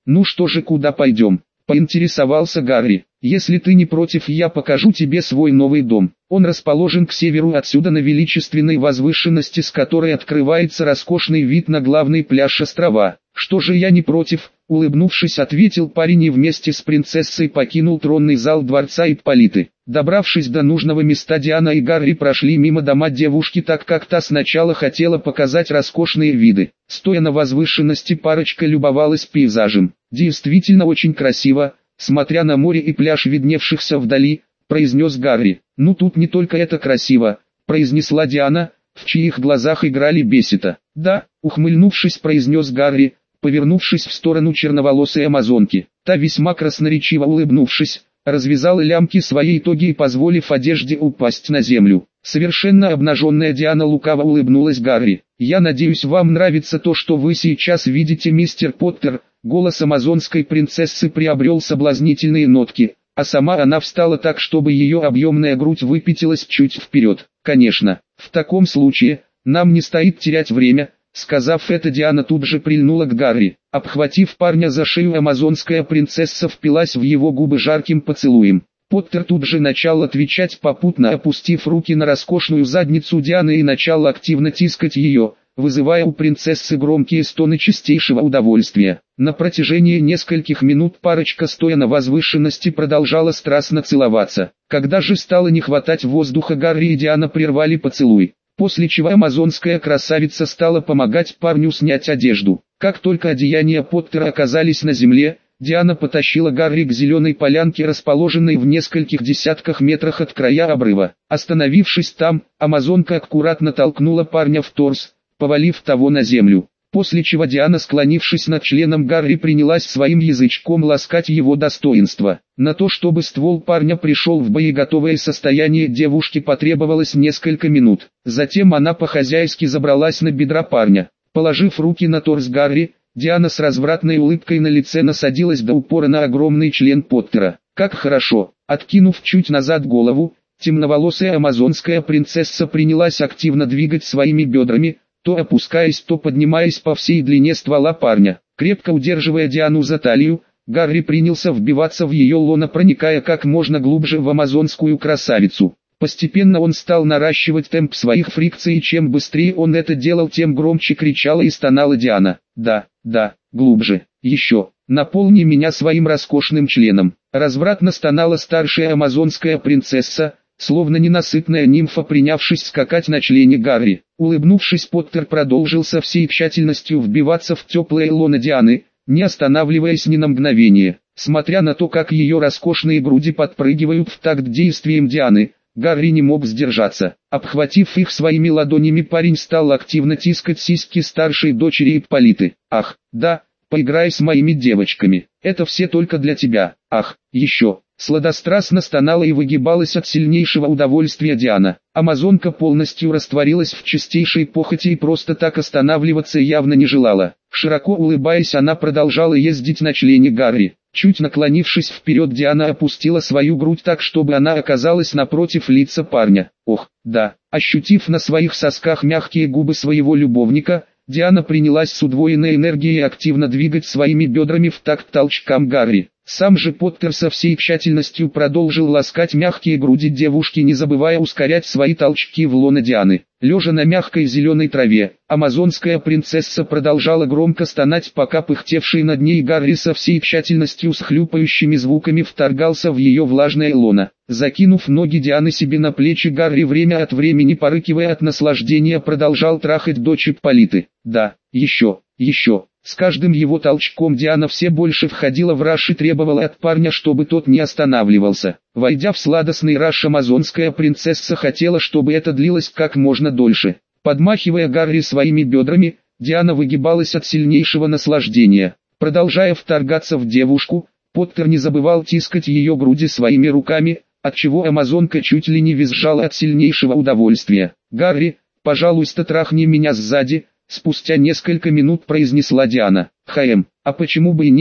Ну что же, куда пойдем? Поинтересовался Гарри. Если ты не против, я покажу тебе свой новый дом. Он расположен к северу отсюда на величественной возвышенности, с которой открывается роскошный вид на главный пляж острова. Что же, я не против, улыбнувшись, ответил парень и вместе с принцессой покинул тронный зал дворца Ипполиты. Добравшись до нужного места, Диана и Гарри прошли мимо дома девушки, так как та сначала хотела показать роскошные виды. Стоя на возвышенности, парочка любовалась пейзажем. Действительно очень красиво, смотря на море и пляж, видневшихся вдали, произнес Гарри. Ну тут не только это красиво, произнесла Диана, в чьих глазах играли бесята. Да, ухмыльнувшись, произнес Гарри, повернувшись в сторону черноволосой амазонки. Та, весьма красноречиво улыбнувшись, развязала лямки своей тоги и позволив одежде упасть на землю. Совершенно обнаженная Диана лукаво улыбнулась Гарри. «Я надеюсь, вам нравится то, что вы сейчас видите, мистер Поттер». Голос амазонской принцессы приобрел соблазнительные нотки, а сама она встала так, чтобы ее объемная грудь выпятилась чуть вперед. «Конечно, в таком случае, нам не стоит терять время». Сказав это, Диана тут же прильнула к Гарри. Обхватив парня за шею, амазонская принцесса впилась в его губы жарким поцелуем. Поттер тут же начал отвечать, попутно опустив руки на роскошную задницу Дианы и начал активно тискать ее, вызывая у принцессы громкие стоны чистейшего удовольствия. На протяжении нескольких минут парочка, стоя на возвышенности, продолжала страстно целоваться. Когда же стало не хватать воздуха, Гарри и Диана прервали поцелуй. После чего амазонская красавица стала помогать парню снять одежду. Как только одеяния Поттера оказались на земле, Диана потащила Гарри к зеленой полянке, расположенной в нескольких десятках метрах от края обрыва. Остановившись там, амазонка аккуратно толкнула парня в торс, повалив того на землю. После чего Диана, склонившись над членом Гарри, принялась своим язычком ласкать его достоинство. На то, чтобы ствол парня пришел в боеготовое состояние, девушке потребовалось несколько минут. Затем она по-хозяйски забралась на бедра парня. Положив руки на торс Гарри, Диана с развратной улыбкой на лице насадилась до упора на огромный член Поттера. Как хорошо! Откинув чуть назад голову, темноволосая амазонская принцесса принялась активно двигать своими бедрами, то опускаясь, то поднимаясь по всей длине ствола парня. Крепко удерживая Диану за талию, Гарри принялся вбиваться в ее лоно, проникая как можно глубже в амазонскую красавицу. Постепенно он стал наращивать темп своих фрикций, и чем быстрее он это делал, тем громче кричала и стонала Диана. «Да, да, глубже, еще, наполни меня своим роскошным членом». Развратно стонала старшая амазонская принцесса, словно ненасытная нимфа, принявшись скакать на члене Гарри. Улыбнувшись, Поттер продолжил со всей тщательностью вбиваться в теплое лоно Дианы, не останавливаясь ни на мгновение. Смотря на то, как ее роскошные груди подпрыгивают в такт действиям Дианы, Гарри не мог сдержаться. Обхватив их своими ладонями, парень стал активно тискать сиськи старшей дочери Ипполиты. «Ах, да, поиграй с моими девочками, это все только для тебя, ах, еще». Сладострастно стонала и выгибалась от сильнейшего удовольствия Диана. Амазонка полностью растворилась в чистейшей похоти и просто так останавливаться явно не желала. Широко улыбаясь, она продолжала ездить на члене Гарри. Чуть наклонившись вперед, Диана опустила свою грудь так, чтобы она оказалась напротив лица парня. Ох, да, ощутив на своих сосках мягкие губы своего любовника, Диана принялась с удвоенной энергией активно двигать своими бедрами в такт толчкам Гарри. Сам же Поттер со всей тщательностью продолжил ласкать мягкие груди девушки, не забывая ускорять свои толчки в лоно Дианы. Лежа на мягкой зеленой траве, амазонская принцесса продолжала громко стонать, пока пыхтевший над ней Гарри со всей тщательностью с хлюпающими звуками вторгался в ее влажное лоно. Закинув ноги Дианы себе на плечи, Гарри время от времени, порыкивая от наслаждения, продолжал трахать дочь Ипполиты. Да, еще, еще. С каждым его толчком Диана все больше входила в раж и требовала от парня, чтобы тот не останавливался. Войдя в сладостный раж, амазонская принцесса хотела, чтобы это длилось как можно дольше. Подмахивая Гарри своими бедрами, Диана выгибалась от сильнейшего наслаждения. Продолжая вторгаться в девушку, Поттер не забывал тискать ее груди своими руками, отчего амазонка чуть ли не визжала от сильнейшего удовольствия. «Гарри, пожалуйста, трахни меня сзади», — спустя несколько минут произнесла Диана. «Хэм, а почему бы и нет?»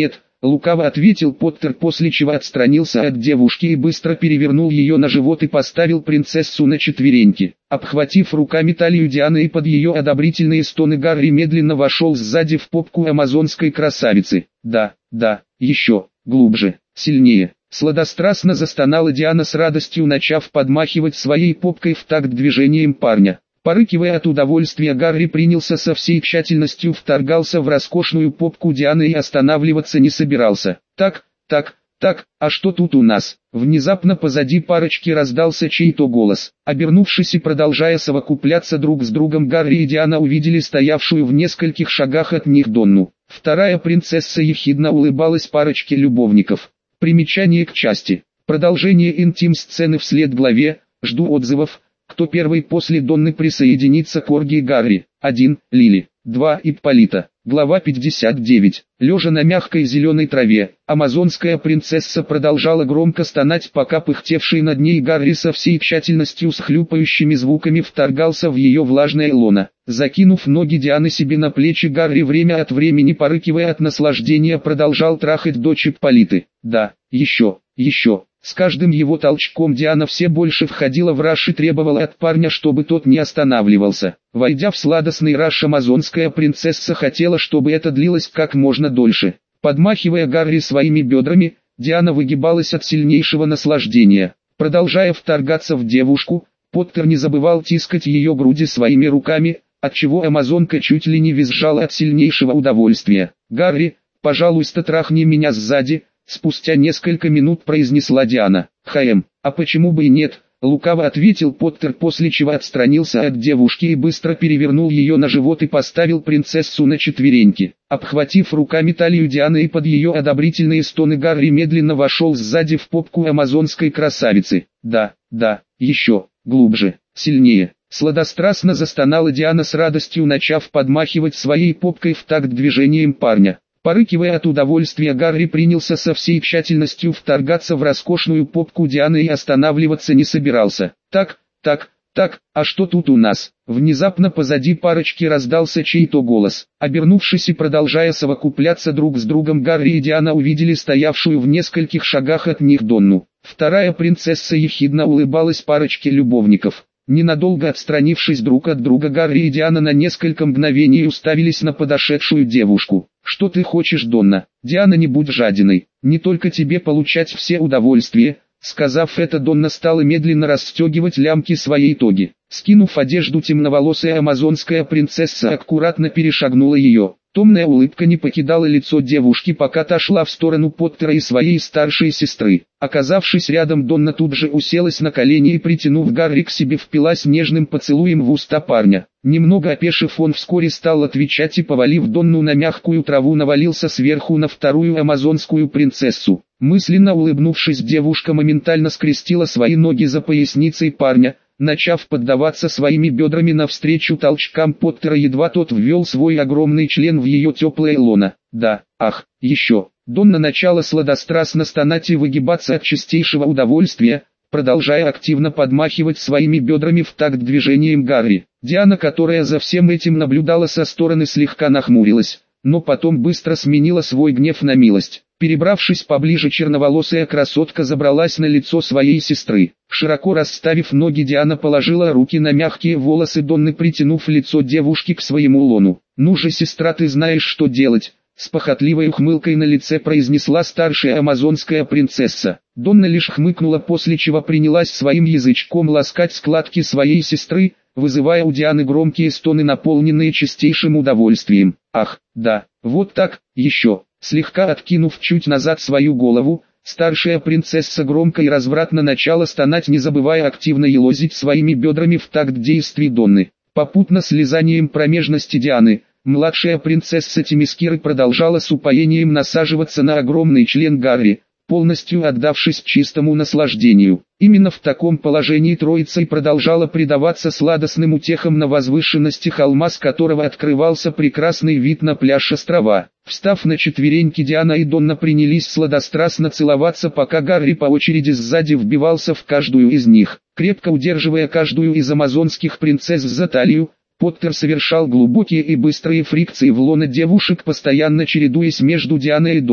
лукаво ответил Поттер, после чего отстранился от девушки и быстро перевернул ее на живот и поставил принцессу на четвереньки. Обхватив руками талию Дианы и под ее одобрительные стоны, Гарри медленно вошел сзади в попку амазонской красавицы. Да, да, еще, глубже, сильнее. Сладострастно застонала Диана с радостью, начав подмахивать своей попкой в такт движением парня. Порыкивая от удовольствия, Гарри принялся со всей тщательностью вторгался в роскошную попку Дианы и останавливаться не собирался. Так, так, так, а что тут у нас? Внезапно позади парочки раздался чей-то голос. Обернувшись и продолжая совокупляться друг с другом, Гарри и Диана увидели стоявшую в нескольких шагах от них Донну. Вторая принцесса ехидно улыбалась парочке любовников. Примечание к части. Продолжение интим-сцены вслед главе. Жду отзывов. Кто первый после Донны присоединится к оргии Гарри? один. Лили. два. Ипполита. Глава пятьдесят девять. Лежа на мягкой зеленой траве, амазонская принцесса продолжала громко стонать, пока пыхтевший над ней Гарри со всей тщательностью с хлюпающими звуками вторгался в ее влажное лоно. Закинув ноги Дианы себе на плечи, Гарри время от времени, порыкивая от наслаждения, продолжал трахать дочь Ипполиты. Да, еще, еще. С каждым его толчком Диана все больше входила в раж и требовала от парня, чтобы тот не останавливался. Войдя в сладостный раж, амазонская принцесса хотела, чтобы это длилось как можно дольше. Подмахивая Гарри своими бедрами, Диана выгибалась от сильнейшего наслаждения. Продолжая вторгаться в девушку, Поттер не забывал тискать ее груди своими руками, отчего амазонка чуть ли не визжала от сильнейшего удовольствия. «Гарри, пожалуйста, трахни меня сзади», — спустя несколько минут произнесла Диана. «Хэм, а почему бы и нет?» — лукаво ответил Поттер, после чего отстранился от девушки и быстро перевернул ее на живот и поставил принцессу на четвереньки. Обхватив руками талию Дианы и под ее одобрительные стоны, Гарри медленно вошел сзади в попку амазонской красавицы. Да, да, еще, глубже, сильнее. Сладострастно застонала Диана с радостью, начав подмахивать своей попкой в такт движением парня. Порыкивая от удовольствия, Гарри принялся со всей тщательностью вторгаться в роскошную попку Дианы и останавливаться не собирался. Так, так, так, а что тут у нас? Внезапно позади парочки раздался чей-то голос. Обернувшись и продолжая совокупляться друг с другом, Гарри и Диана увидели стоявшую в нескольких шагах от них Донну. Вторая принцесса ехидно улыбалась парочке любовников. Ненадолго отстранившись друг от друга, Гарри и Диана на несколько мгновений уставились на подошедшую девушку. «Что ты хочешь, Донна? Диана, не будь жадиной, не только тебе получать все удовольствия». Сказав это, Донна стала медленно расстегивать лямки своей тоги. Скинув одежду, темноволосая амазонская принцесса аккуратно перешагнула ее. Томная улыбка не покидала лицо девушки, пока та шла в сторону Поттера и своей старшей сестры. Оказавшись рядом, Донна тут же уселась на колени и, притянув Гарри к себе, впилась нежным поцелуем в уста парня. Немного опешив, он вскоре стал отвечать и, повалив Донну на мягкую траву, навалился сверху на вторую амазонскую принцессу. Мысленно улыбнувшись, девушка моментально скрестила свои ноги за поясницей парня, начав поддаваться своими бедрами навстречу толчкам Поттера, едва тот ввел свой огромный член в ее теплое лоно. Да, ах, еще. Донна начала сладострастно стонать и выгибаться от чистейшего удовольствия, продолжая активно подмахивать своими бедрами в такт движением Гарри. Диана, которая за всем этим наблюдала со стороны, слегка нахмурилась, но потом быстро сменила свой гнев на милость. Перебравшись поближе, черноволосая красотка забралась на лицо своей сестры. Широко расставив ноги, Диана положила руки на мягкие волосы Донны, притянув лицо девушки к своему лону. «Ну же, сестра, ты знаешь, что делать», — с похотливой ухмылкой на лице произнесла старшая амазонская принцесса. Донна лишь хмыкнула, после чего принялась своим язычком ласкать складки своей сестры, вызывая у Дианы громкие стоны, наполненные чистейшим удовольствием. «Ах, да, вот так, еще». Слегка откинув чуть назад свою голову, старшая принцесса громко и развратно начала стонать, не забывая активно елозить своими бедрами в такт действий Донны. Попутно с лизанием промежности Дианы, младшая принцесса Темискиры продолжала с упоением насаживаться на огромный член Гарри, полностью отдавшись чистому наслаждению. Именно в таком положении троица и продолжала предаваться сладостным утехам на возвышенности холма, с которого открывался прекрасный вид на пляж острова. Встав на четвереньки, Диана и Донна принялись сладострастно целоваться, пока Гарри по очереди сзади вбивался в каждую из них. Крепко удерживая каждую из амазонских принцесс за талию, Поттер совершал глубокие и быстрые фрикции в лоно девушек, постоянно чередуясь между Дианой и Донной.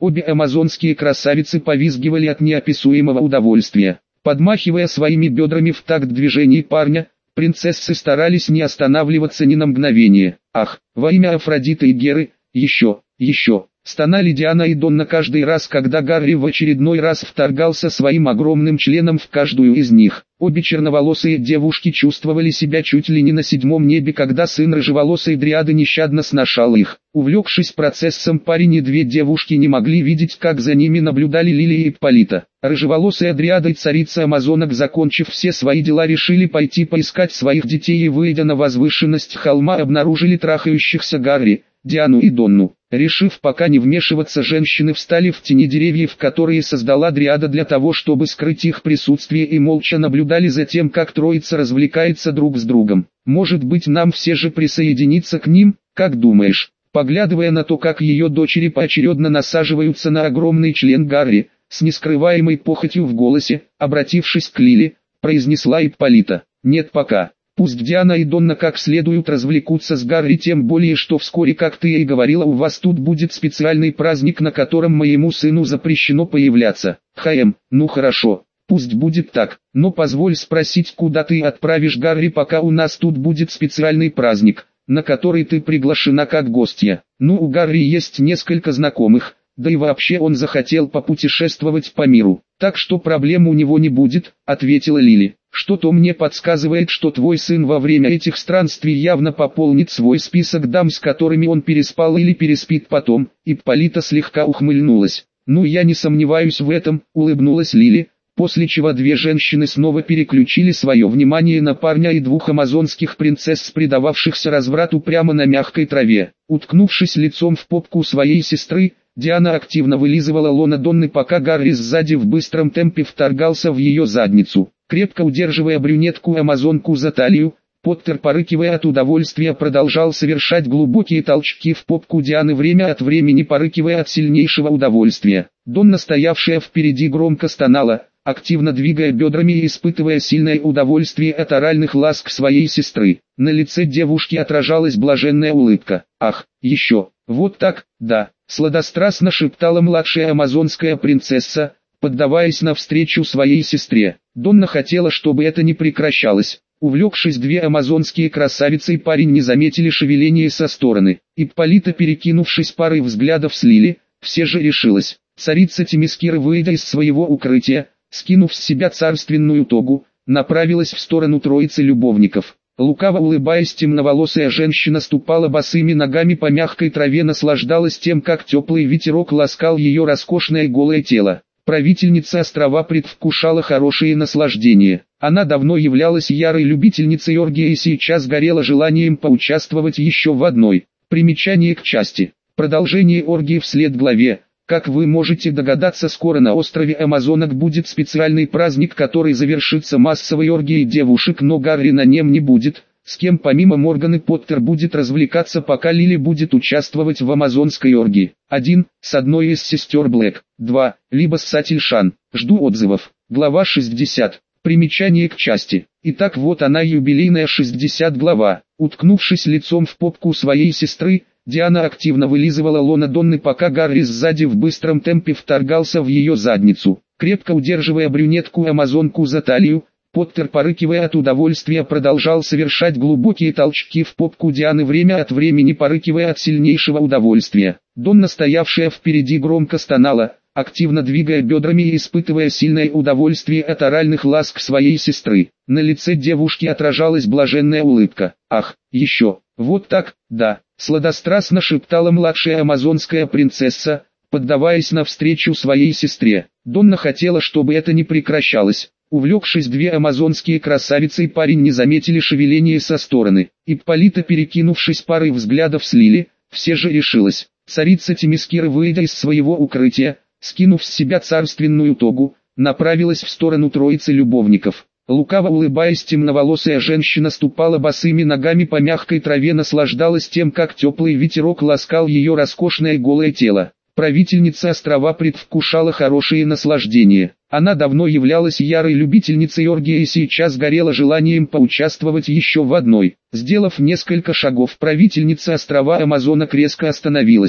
Обе амазонские красавицы повизгивали от неописуемого удовольствия. Подмахивая своими бедрами в такт движений парня, принцессы старались не останавливаться ни на мгновение. Ах, во имя Афродиты и Геры, еще, еще. Стонали Диана и Донна каждый раз, когда Гарри в очередной раз вторгался своим огромным членом в каждую из них. Обе черноволосые девушки чувствовали себя чуть ли не на седьмом небе, когда сын рыжеволосой дриады нещадно сношал их. Увлекшись процессом, парень и две девушки не могли видеть, как за ними наблюдали Лилия и Ипполита. Рыжеволосая дриада и царица амазонок, закончив все свои дела, решили пойти поискать своих детей и, выйдя на возвышенность холма, обнаружили трахающихся Гарри, Диану и Донну. Решив пока не вмешиваться, женщины встали в тени деревьев, которые создала дриада для того, чтобы скрыть их присутствие, и молча наблюдали за тем, как троица развлекается друг с другом. «Может быть, нам все же присоединиться к ним, как думаешь?» Поглядывая на то, как ее дочери поочередно насаживаются на огромный член Гарри, с нескрываемой похотью в голосе, обратившись к Лили, произнесла Ипполита: «Нет пока. Пусть Диана и Донна как следует развлекутся с Гарри, тем более что вскоре, как ты и говорила, у вас тут будет специальный праздник, на котором моему сыну запрещено появляться». «Хаем, ну хорошо, пусть будет так, но позволь спросить, куда ты отправишь Гарри, пока у нас тут будет специальный праздник, на который ты приглашена как гостья?» «Ну, у Гарри есть несколько знакомых, да и вообще он захотел попутешествовать по миру, так что проблем у него не будет», — ответила Лили. «Что-то мне подсказывает, что твой сын во время этих странствий явно пополнит свой список дам, с которыми он переспал или переспит потом». Ипполита слегка ухмыльнулась. «Ну, я не сомневаюсь в этом», — улыбнулась Лили, после чего две женщины снова переключили свое внимание на парня и двух амазонских принцесс, предававшихся разврату прямо на мягкой траве. Уткнувшись лицом в попку своей сестры, Диана активно вылизывала лоно Донны, пока Гарри сзади в быстром темпе вторгался в ее задницу. Крепко удерживая брюнетку-амазонку за талию, Поттер, порыкивая от удовольствия, продолжал совершать глубокие толчки в попку Дианы, время от времени порыкивая от сильнейшего удовольствия. Донна, стоявшая впереди, громко стонала, активно двигая бедрами и испытывая сильное удовольствие от оральных ласк своей сестры. На лице девушки отражалась блаженная улыбка. «Ах, еще, вот так, да», — сладострастно шептала младшая амазонская принцесса, поддаваясь навстречу своей сестре. Донна хотела, чтобы это не прекращалось. Увлекшись, две амазонские красавицы и парень не заметили шевеления со стороны. Ипполита, перекинувшись парой взглядов с Лили, все же решилась. Царица Темискира, выйдя из своего укрытия, скинув с себя царственную тогу, направилась в сторону троицы любовников. Лукаво улыбаясь, темноволосая женщина ступала босыми ногами по мягкой траве, наслаждалась тем, как теплый ветерок ласкал ее роскошное голое тело. Правительница острова предвкушала хорошее наслаждение. Она давно являлась ярой любительницей оргии и сейчас горела желанием поучаствовать еще в одной. Примечание к части. Продолжение оргии вслед главе. Как вы можете догадаться, скоро на острове Амазонок будет специальный праздник, который завершится массовой оргией девушек, но Гарри на нем не будет. С кем помимо Морганы Поттер будет развлекаться, пока Лили будет участвовать в амазонской оргии? один. С одной из сестер Блэк. два. Либо с Сатильшан. Жду отзывов. Глава шестьдесят. Примечание к части. Итак, вот она, юбилейная шестидесятая глава. Уткнувшись лицом в попку своей сестры, Диана активно вылизывала лоно Донны, пока Гарри сзади в быстром темпе вторгался в ее задницу. Крепко удерживая брюнетку-амазонку за талию, Поттер, порыкивая от удовольствия, продолжал совершать глубокие толчки в попку Дианы, время от времени порыкивая от сильнейшего удовольствия. Донна, стоявшая впереди, громко стонала, активно двигая бедрами и испытывая сильное удовольствие от оральных ласк своей сестры. На лице девушки отражалась блаженная улыбка. «Ах, еще, вот так, да», — сладострастно шептала младшая амазонская принцесса, поддаваясь навстречу своей сестре. Донна хотела, чтобы это не прекращалось. Увлекшись, две амазонские красавицы и парень не заметили шевеления со стороны. Ипполита, перекинувшись парой взглядов с Лили, все же решилась. Царица Темискира, выйдя из своего укрытия, скинув с себя царственную тогу, направилась в сторону троицы любовников. Лукаво улыбаясь, темноволосая женщина ступала босыми ногами по мягкой траве, наслаждалась тем, как теплый ветерок ласкал ее роскошное голое тело. Правительница острова предвкушала хорошее наслаждение. Она давно являлась ярой любительницей оргии и сейчас горела желанием поучаствовать еще в одной. Сделав несколько шагов, правительница острова Амазонок резко остановилась.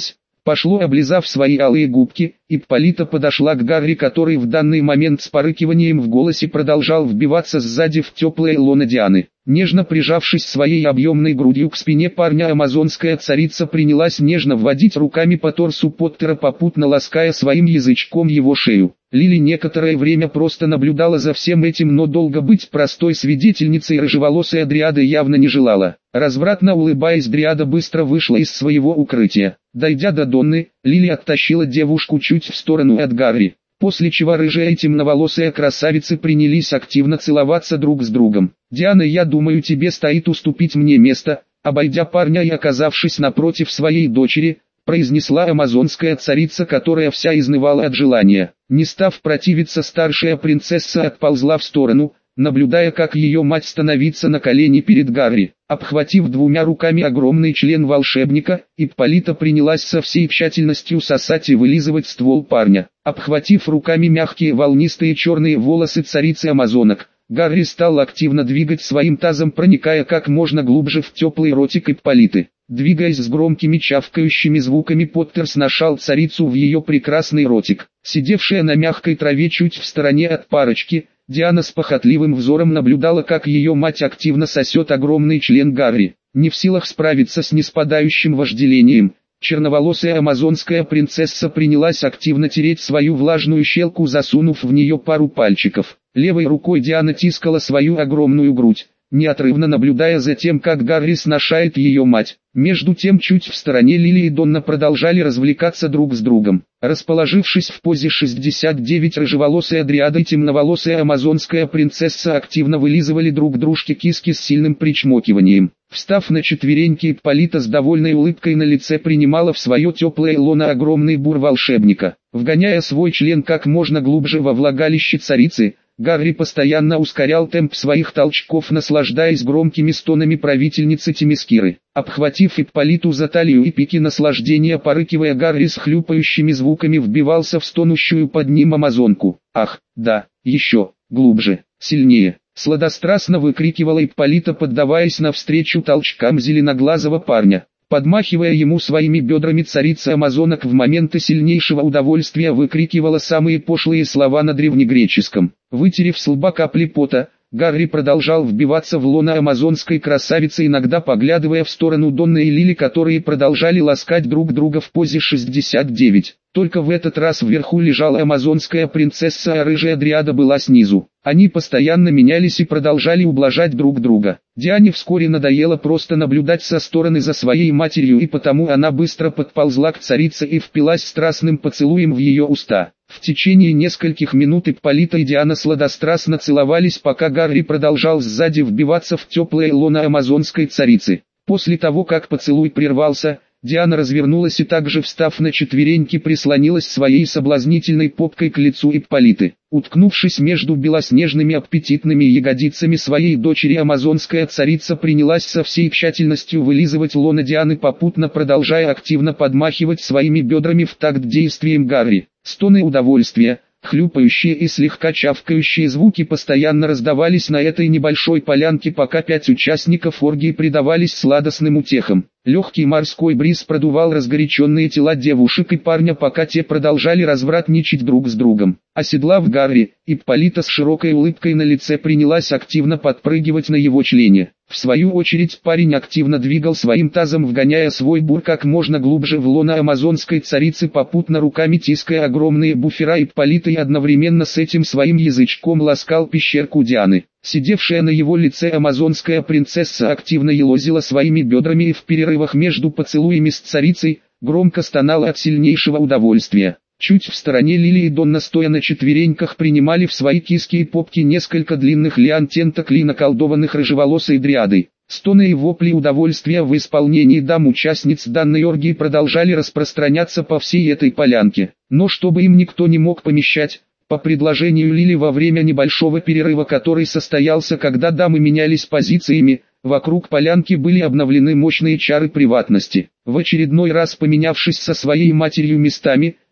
Пошло, облизав свои алые губки, Ипполита подошла к Гарри, который в данный момент с порыкиванием в голосе продолжал вбиваться сзади в теплое лоно Дианы. Нежно прижавшись своей объемной грудью к спине парня, амазонская царица принялась нежно вводить руками по торсу Поттера, попутно лаская своим язычком его шею. Лили некоторое время просто наблюдала за всем этим, но долго быть простой свидетельницей рыжеволосая дриада явно не желала. Развратно улыбаясь, дриада быстро вышла из своего укрытия. Дойдя до Донны, Лили оттащила девушку чуть в сторону от Гарри, после чего рыжая и темноволосая красавицы принялись активно целоваться друг с другом. «Диана, я думаю, тебе стоит уступить мне место», обойдя парня и оказавшись напротив своей дочери, произнесла амазонская царица, которая вся изнывала от желания. Не став противиться, старшая принцесса отползла в сторону, наблюдая, как ее мать становится на колени перед Гарри. Обхватив двумя руками огромный член волшебника, Ипполита принялась со всей тщательностью сосать и вылизывать ствол парня. Обхватив руками мягкие волнистые черные волосы царицы амазонок, Гарри стал активно двигать своим тазом, проникая как можно глубже в теплый ротик Ипполиты. Двигаясь с громкими чавкающими звуками, Поттер сношал царицу в ее прекрасный ротик. Сидевшая на мягкой траве чуть в стороне от парочки, Диана с похотливым взором наблюдала, как ее мать активно сосет огромный член Гарри. Не в силах справиться с неспадающим вожделением, черноволосая амазонская принцесса принялась активно тереть свою влажную щелку, засунув в нее пару пальчиков. Левой рукой Диана тискала свою огромную грудь, неотрывно наблюдая за тем, как Гарри сношает ее мать. Между тем, чуть в стороне Лили и Донна продолжали развлекаться друг с другом. Расположившись в позе шестьдесят девять, рыжеволосая дриада и темноволосая амазонская принцесса активно вылизывали друг дружке киски с сильным причмокиванием. Встав на четвереньки, Ипполита с довольной улыбкой на лице принимала в свое теплое лоно огромный бур волшебника. Вгоняя свой член как можно глубже во влагалище царицы, Гарри постоянно ускорял темп своих толчков, наслаждаясь громкими стонами правительницы Темискиры. Обхватив Ипполиту за талию и пики наслаждения, порыкивая, Гарри с хлюпающими звуками вбивался в стонущую под ним амазонку. «Ах, да, еще, глубже, сильнее!» Сладострастно выкрикивала Ипполита, поддаваясь навстречу толчкам зеленоглазого парня. Подмахивая ему своими бедрами, царица амазонок в моменты сильнейшего удовольствия выкрикивала самые пошлые слова на древнегреческом. Вытерев с лба капли пота, Гарри продолжал вбиваться в лоно амазонской красавицы, иногда поглядывая в сторону Донны и Лили, которые продолжали ласкать друг друга в позе шестьдесят девять. Только в этот раз вверху лежала амазонская принцесса, а рыжая дриада была снизу. Они постоянно менялись и продолжали ублажать друг друга. Диане вскоре надоело просто наблюдать со стороны за своей матерью, и потому она быстро подползла к царице и впилась страстным поцелуем в ее уста. В течение нескольких минут Ипполита и Диана сладострастно целовались, пока Гарри продолжал сзади вбиваться в теплое лоно амазонской царицы. После того, как поцелуй прервался, Диана развернулась и также, встав на четвереньки, прислонилась своей соблазнительной попкой к лицу Ипполиты. Уткнувшись между белоснежными аппетитными ягодицами своей дочери, амазонская царица принялась со всей тщательностью вылизывать лоно Дианы, попутно продолжая активно подмахивать своими бедрами в такт действиям Гарри. Стоны удовольствия, хлюпающие и слегка чавкающие звуки постоянно раздавались на этой небольшой полянке, пока пять участников оргии предавались сладостным утехам. Легкий морской бриз продувал разгоряченные тела девушек и парня, пока те продолжали развратничать друг с другом. Оседлав Гарри, Ипполита с широкой улыбкой на лице принялась активно подпрыгивать на его члене. В свою очередь парень активно двигал своим тазом, вгоняя свой бур как можно глубже в лоно амазонской царицы, попутно руками тиская огромные буфера Ипполита, и одновременно с этим своим язычком ласкал пещерку Дианы. Сидевшая на его лице амазонская принцесса активно елозила своими бедрами и в перерывах между поцелуями с царицей громко стонала от сильнейшего удовольствия. Чуть в стороне Лили и Донна, стоя на четвереньках, принимали в свои киски и попки несколько длинных лиан тентаклей, наколдованных рыжеволосой дриадой. Стоны и вопли удовольствия в исполнении дам-участниц данной оргии продолжали распространяться по всей этой полянке. Но чтобы им никто не мог помешать, по предложению Лили во время небольшого перерыва, который состоялся, когда дамы менялись позициями, вокруг полянки были обновлены мощные чары приватности. В очередной раз поменявшись со своей матерью местами,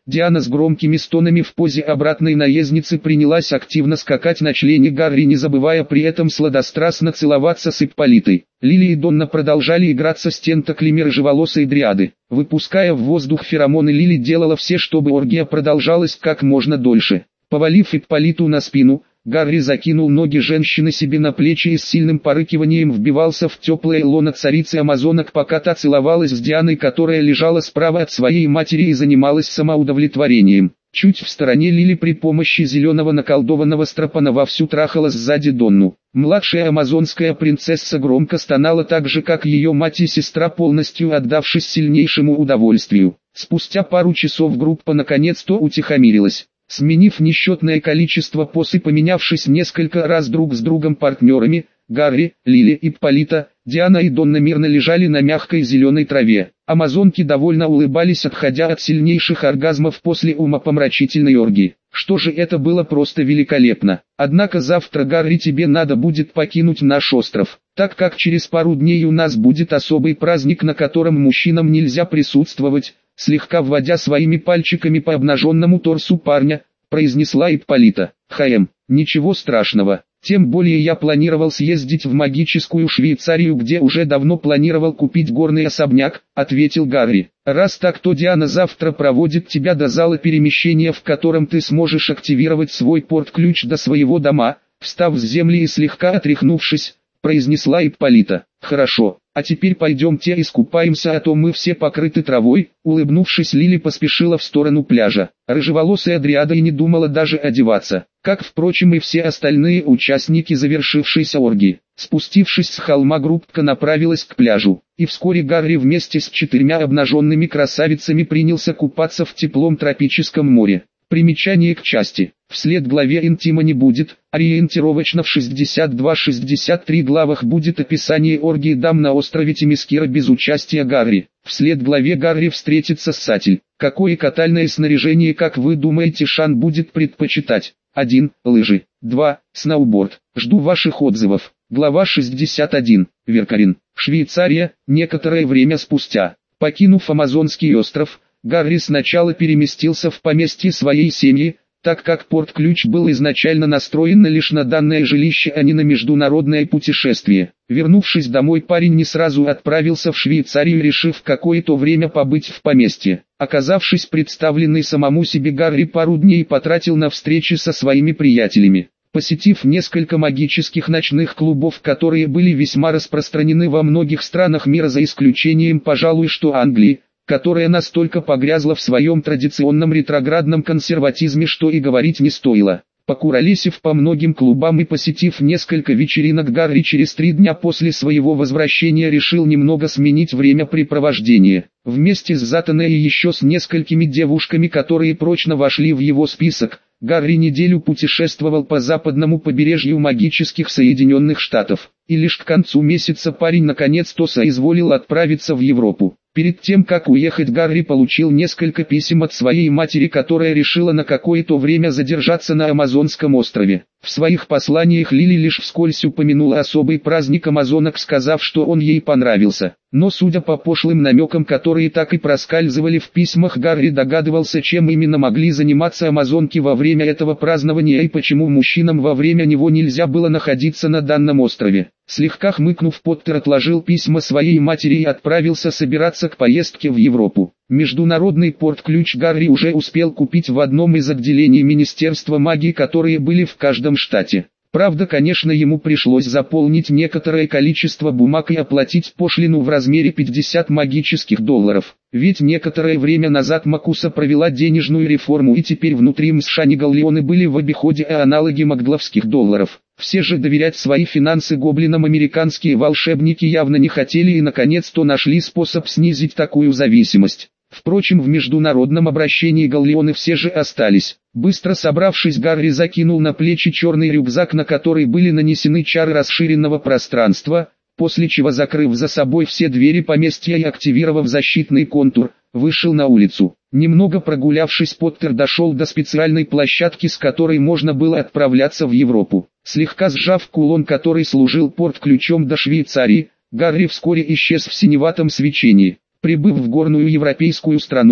Диана с громкими стонами в позе обратной наездницы принялась активно скакать на члене Гарри, не забывая при этом сладострастно целоваться с Ипполитой. Лили и Донна продолжали играться с тентаклями рыжеволосой дриады. Выпуская в воздух феромоны, Лили делала все, чтобы оргия продолжалась как можно дольше. Повалив Ипполиту на спину, Гарри закинул ноги женщины себе на плечи и с сильным порыкиванием вбивался в теплое лоно царицы амазонок, пока та целовалась с Дианой, которая лежала справа от своей матери и занималась самоудовлетворением. Чуть в стороне Лили при помощи зеленого наколдованного стропона вовсю трахала сзади Донну. Младшая амазонская принцесса громко стонала так же, как ее мать и сестра, полностью отдавшись сильнейшему удовольствию. Спустя пару часов группа наконец-то утихомирилась. Сменив несчетное количество поз и поменявшись несколько раз друг с другом партнерами, Гарри, Лили, Ипполита, Диана и Донна мирно лежали на мягкой зеленой траве. Амазонки довольно улыбались, отходя от сильнейших оргазмов после умопомрачительной оргии. Что же, это было просто великолепно. Однако завтра, Гарри, тебе надо будет покинуть наш остров, так как через пару дней у нас будет особый праздник, на котором мужчинам нельзя присутствовать. Слегка вводя своими пальчиками по обнаженному торсу парня, произнесла Ипполита. «Хм, ничего страшного, тем более я планировал съездить в магическую Швейцарию, где уже давно планировал купить горный особняк», — ответил Гарри. «Раз так, то Диана завтра проводит тебя до зала перемещения, в котором ты сможешь активировать свой порт-ключ до своего дома», — встав с земли и слегка отряхнувшись, произнесла Ипполита. «Хорошо, а теперь пойдемте искупаемся, а то мы все покрыты травой». Улыбнувшись, Лили поспешила в сторону пляжа. Рыжеволосая дриада и не думала даже одеваться, как, впрочем, и все остальные участники завершившейся оргии. Спустившись с холма, группка направилась к пляжу, и вскоре Гарри вместе с четырьмя обнаженными красавицами принялся купаться в теплом тропическом море. Примечание к части. Вслед главе интима не будет, ориентировочно в шестьдесят два шестьдесят три главах будет описание оргии дам на острове Темискира без участия Гарри. Вслед главе Гарри встретится ссатель. Какое катальное снаряжение, как вы думаете, Шан будет предпочитать? один. Лыжи. два. Сноуборд. Жду ваших отзывов. Глава шестьдесят один. Веркарин. Швейцария. Некоторое время спустя. Покинув Амазонский остров, Гарри сначала переместился в поместье своей семьи, так как порт-ключ был изначально настроен лишь на данное жилище, а не на международное путешествие. Вернувшись домой, парень не сразу отправился в Швейцарию, решив какое-то время побыть в поместье. Оказавшись представленный самому себе, Гарри пару дней потратил на встречи со своими приятелями. Посетив несколько магических ночных клубов, которые были весьма распространены во многих странах мира, за исключением, пожалуй, что Англии, которая настолько погрязла в своем традиционном ретроградном консерватизме, что и говорить не стоило. Покуролесив по многим клубам и посетив несколько вечеринок, Гарри через три дня после своего возвращения решил немного сменить времяпрепровождение. Вместе с Затаной и еще с несколькими девушками, которые прочно вошли в его список, Гарри неделю путешествовал по западному побережью магических Соединенных Штатов, и лишь к концу месяца парень наконец-то соизволил отправиться в Европу. Перед тем, как уехать, Гарри получил несколько писем от своей матери, которая решила на какое-то время задержаться на Амазонском острове. В своих посланиях Лили лишь вскользь упомянула особый праздник амазонок, сказав, что он ей понравился. Но судя по пошлым намекам, которые так и проскальзывали в письмах, Гарри догадывался, чем именно могли заниматься амазонки во время этого празднования и почему мужчинам во время него нельзя было находиться на данном острове. Слегка хмыкнув, Поттер отложил письма своей матери и отправился собираться к поездке в Европу. Международный порт-ключ Гарри уже успел купить в одном из отделений Министерства магии, которые были в каждом штате. Правда, конечно, ему пришлось заполнить некоторое количество бумаг и оплатить пошлину в размере пятьдесят магических долларов. Ведь некоторое время назад Макуса провела денежную реформу, и теперь внутри МСШ галлеоны были в обиходе, а аналоги магдловских долларов. Все же доверять свои финансы гоблинам американские волшебники явно не хотели и наконец-то нашли способ снизить такую зависимость. Впрочем, в международном обращении галлеоны все же остались. Быстро собравшись, Гарри закинул на плечи черный рюкзак, на который были нанесены чары расширенного пространства, после чего, закрыв за собой все двери поместья и активировав защитный контур, вышел на улицу. Немного прогулявшись, Поттер дошел до специальной площадки, с которой можно было отправляться в Европу. Слегка сжав кулон, который служил порт-ключом до Швейцарии, Гарри вскоре исчез в синеватом свечении. Прибыв в горную европейскую страну,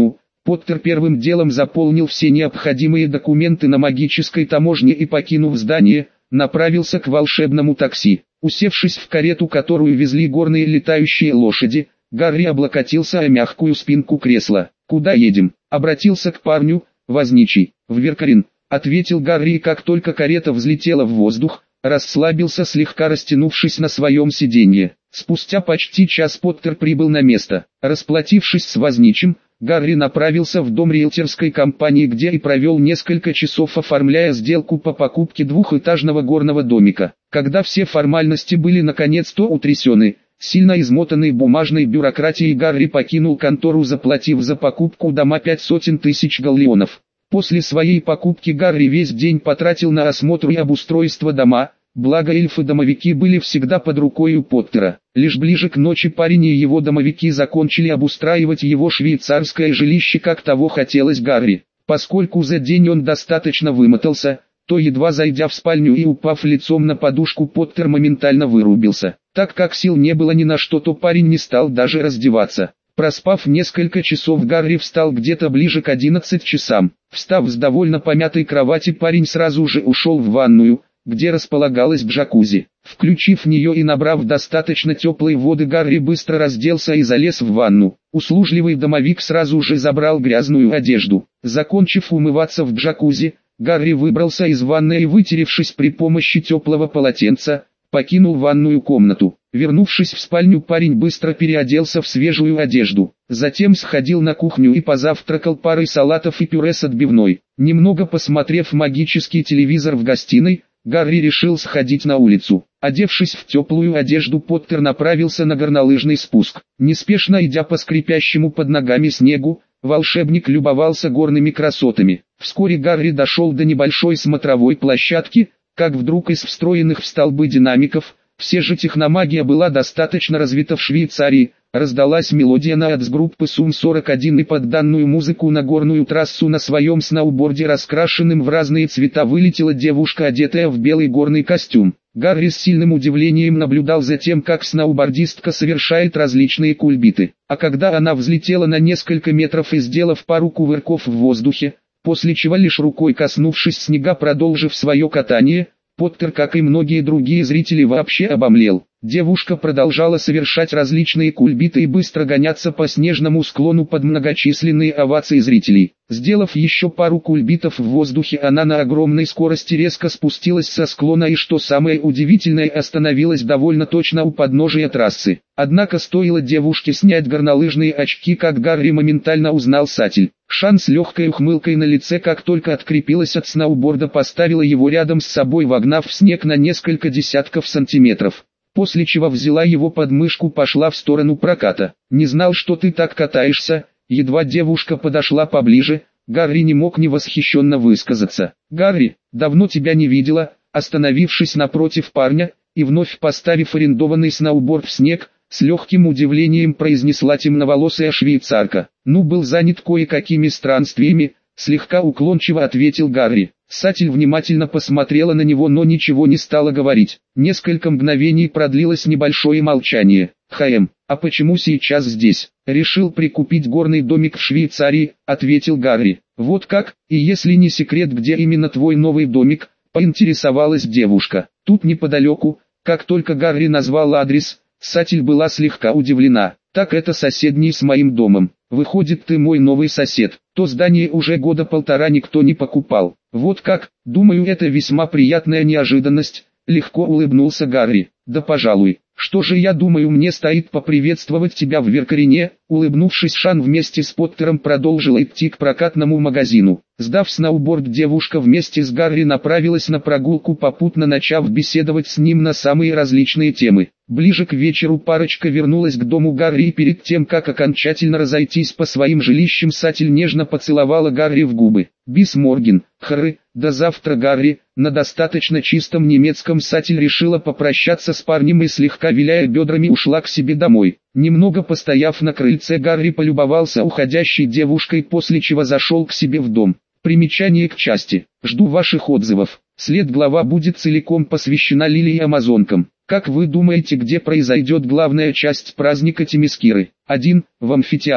Поттер первым делом заполнил все необходимые документы на магической таможне и, покинув здание, направился к волшебному такси. Усевшись в карету, которую везли горные летающие лошади, Гарри облокотился о мягкую спинку кресла. «Куда едем?» — обратился к парню возничий. «В Веркарин», — ответил Гарри, и как только карета взлетела в воздух, расслабился, слегка растянувшись на своем сиденье. Спустя почти час Поттер прибыл на место. Расплатившись с возничим, Гарри направился в дом риэлторской компании, где и провел несколько часов, оформляя сделку по покупке двухэтажного горного домика. Когда все формальности были наконец-то утрясены, сильно измотанный бумажной бюрократией, Гарри покинул контору, заплатив за покупку дома пять сотен тысяч галлеонов. После своей покупки Гарри весь день потратил на осмотр и обустройство дома, благо эльфы-домовики были всегда под рукой у Поттера. Лишь ближе к ночи парень и его домовики закончили обустраивать его швейцарское жилище, как того хотелось Гарри. Поскольку за день он достаточно вымотался, то едва зайдя в спальню и упав лицом на подушку, Поттер моментально вырубился. Так как сил не было ни на что, то парень не стал даже раздеваться. Проспав несколько часов, Гарри встал где-то ближе к одиннадцати часам. Встав с довольно помятой кровати, парень сразу же ушел в ванную, где располагалась джакузи. Включив в нее и набрав достаточно теплой воды, Гарри быстро разделся и залез в ванну. Услужливый домовик сразу же забрал грязную одежду. Закончив умываться в джакузи, Гарри выбрался из ванны и, вытеревшись при помощи теплого полотенца, покинул ванную комнату. Вернувшись в спальню, парень быстро переоделся в свежую одежду. Затем сходил на кухню и позавтракал парой салатов и пюре с отбивной. Немного посмотрев магический телевизор в гостиной, Гарри решил сходить на улицу. Одевшись в теплую одежду, Поттер направился на горнолыжный спуск. Неспешно идя по скрипящему под ногами снегу, волшебник любовался горными красотами. Вскоре Гарри дошел до небольшой смотровой площадки, как вдруг из встроенных в столбы динамиков, все же техномагия была достаточно развита в Швейцарии, раздалась мелодия Наэтс группы Сум сорок один, и под данную музыку на горную трассу на своем сноуборде, раскрашенным в разные цвета, вылетела девушка, одетая в белый горный костюм. Гарри с сильным удивлением наблюдал за тем, как сноубордистка совершает различные кульбиты. А когда она взлетела на несколько метров и, сделав пару кувырков в воздухе, после чего лишь рукой коснувшись снега, продолжив свое катание, Поттер, как и многие другие зрители, вообще обомлел. Девушка продолжала совершать различные кульбиты и быстро гоняться по снежному склону под многочисленные овации зрителей. Сделав еще пару кульбитов в воздухе, она на огромной скорости резко спустилась со склона и, что самое удивительное, остановилась довольно точно у подножия трассы. Однако стоило девушке снять горнолыжные очки, как Гарри моментально узнал Сатель. Шан с легкой ухмылкой на лице, как только открепилась от сноуборда, поставила его рядом с собой, вогнав в снег на несколько десятков сантиметров. После чего взяла его под мышку, пошла в сторону проката. «Не знал, что ты так катаешься». Едва девушка подошла поближе, Гарри не мог не восхищенно высказаться. «Гарри, давно тебя не видела». Остановившись напротив парня и вновь поставив арендованный сноуборд в снег, с легким удивлением произнесла темноволосая швейцарка. «Ну, был занят кое-какими странствиями», — слегка уклончиво ответил Гарри. Сатель внимательно посмотрела на него, но ничего не стала говорить. Несколько мгновений продлилось небольшое молчание. «Хэм, а почему сейчас здесь?» «Решил прикупить горный домик в Швейцарии», — ответил Гарри. «Вот как? И если не секрет, где именно твой новый домик?» — поинтересовалась девушка. Тут неподалеку. Как только Гарри назвал адрес, Сатель была слегка удивлена. «Так это соседний с моим домом. Выходит, ты мой новый сосед. То здание уже года полтора никто не покупал». «Вот как? Думаю, это весьма приятная неожиданность», — легко улыбнулся Гарри. «Да пожалуй. Что же, я думаю, мне стоит поприветствовать тебя в Веркарине». Улыбнувшись, Шан вместе с Поттером продолжила идти к прокатному магазину. Сдав сноуборд, девушка вместе с Гарри направилась на прогулку, попутно начав беседовать с ним на самые различные темы. Ближе к вечеру парочка вернулась к дому Гарри, и перед тем, как окончательно разойтись по своим жилищам, Сатель нежно поцеловала Гарри в губы. «Бис морген, Харри, до завтра, Гарри». На достаточно чистом немецком Сатель решила попрощаться с парнем и, слегка виляя бедрами, ушла к себе домой. Немного постояв на крыльце, Гарри полюбовался уходящей девушкой, после чего зашел к себе в дом. Примечание к части. Жду ваших отзывов. След глава будет целиком посвящена лилии амазонкам. Как вы думаете, где произойдет главная часть праздника Темискиры? один. В амфитеатре.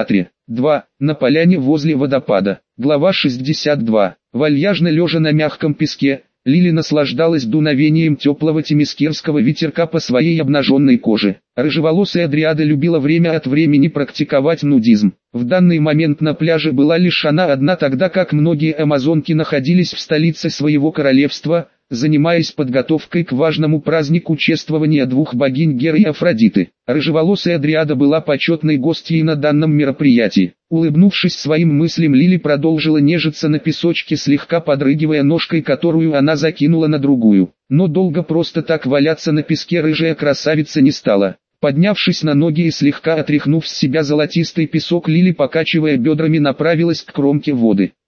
два. На поляне возле водопада. Глава шестьдесят два. Вальяжно лежа на мягком песке, Лили наслаждалась дуновением теплого темискирского ветерка по своей обнаженной коже. Рыжеволосая дриада любила время от времени практиковать нудизм. В данный момент на пляже была лишь она одна, тогда как многие амазонки находились в столице своего королевства, занимаясь подготовкой к важному празднику чествования двух богинь Геры и Афродиты. Рыжеволосая дриада была почетной гостьей на данном мероприятии. Улыбнувшись своим мыслям, Лили продолжила нежиться на песочке, слегка подрыгивая ножкой, которую она закинула на другую. Но долго просто так валяться на песке рыжая красавица не стала. Поднявшись на ноги и слегка отряхнув с себя золотистый песок, Лили, покачивая бедрами, направилась к кромке воды.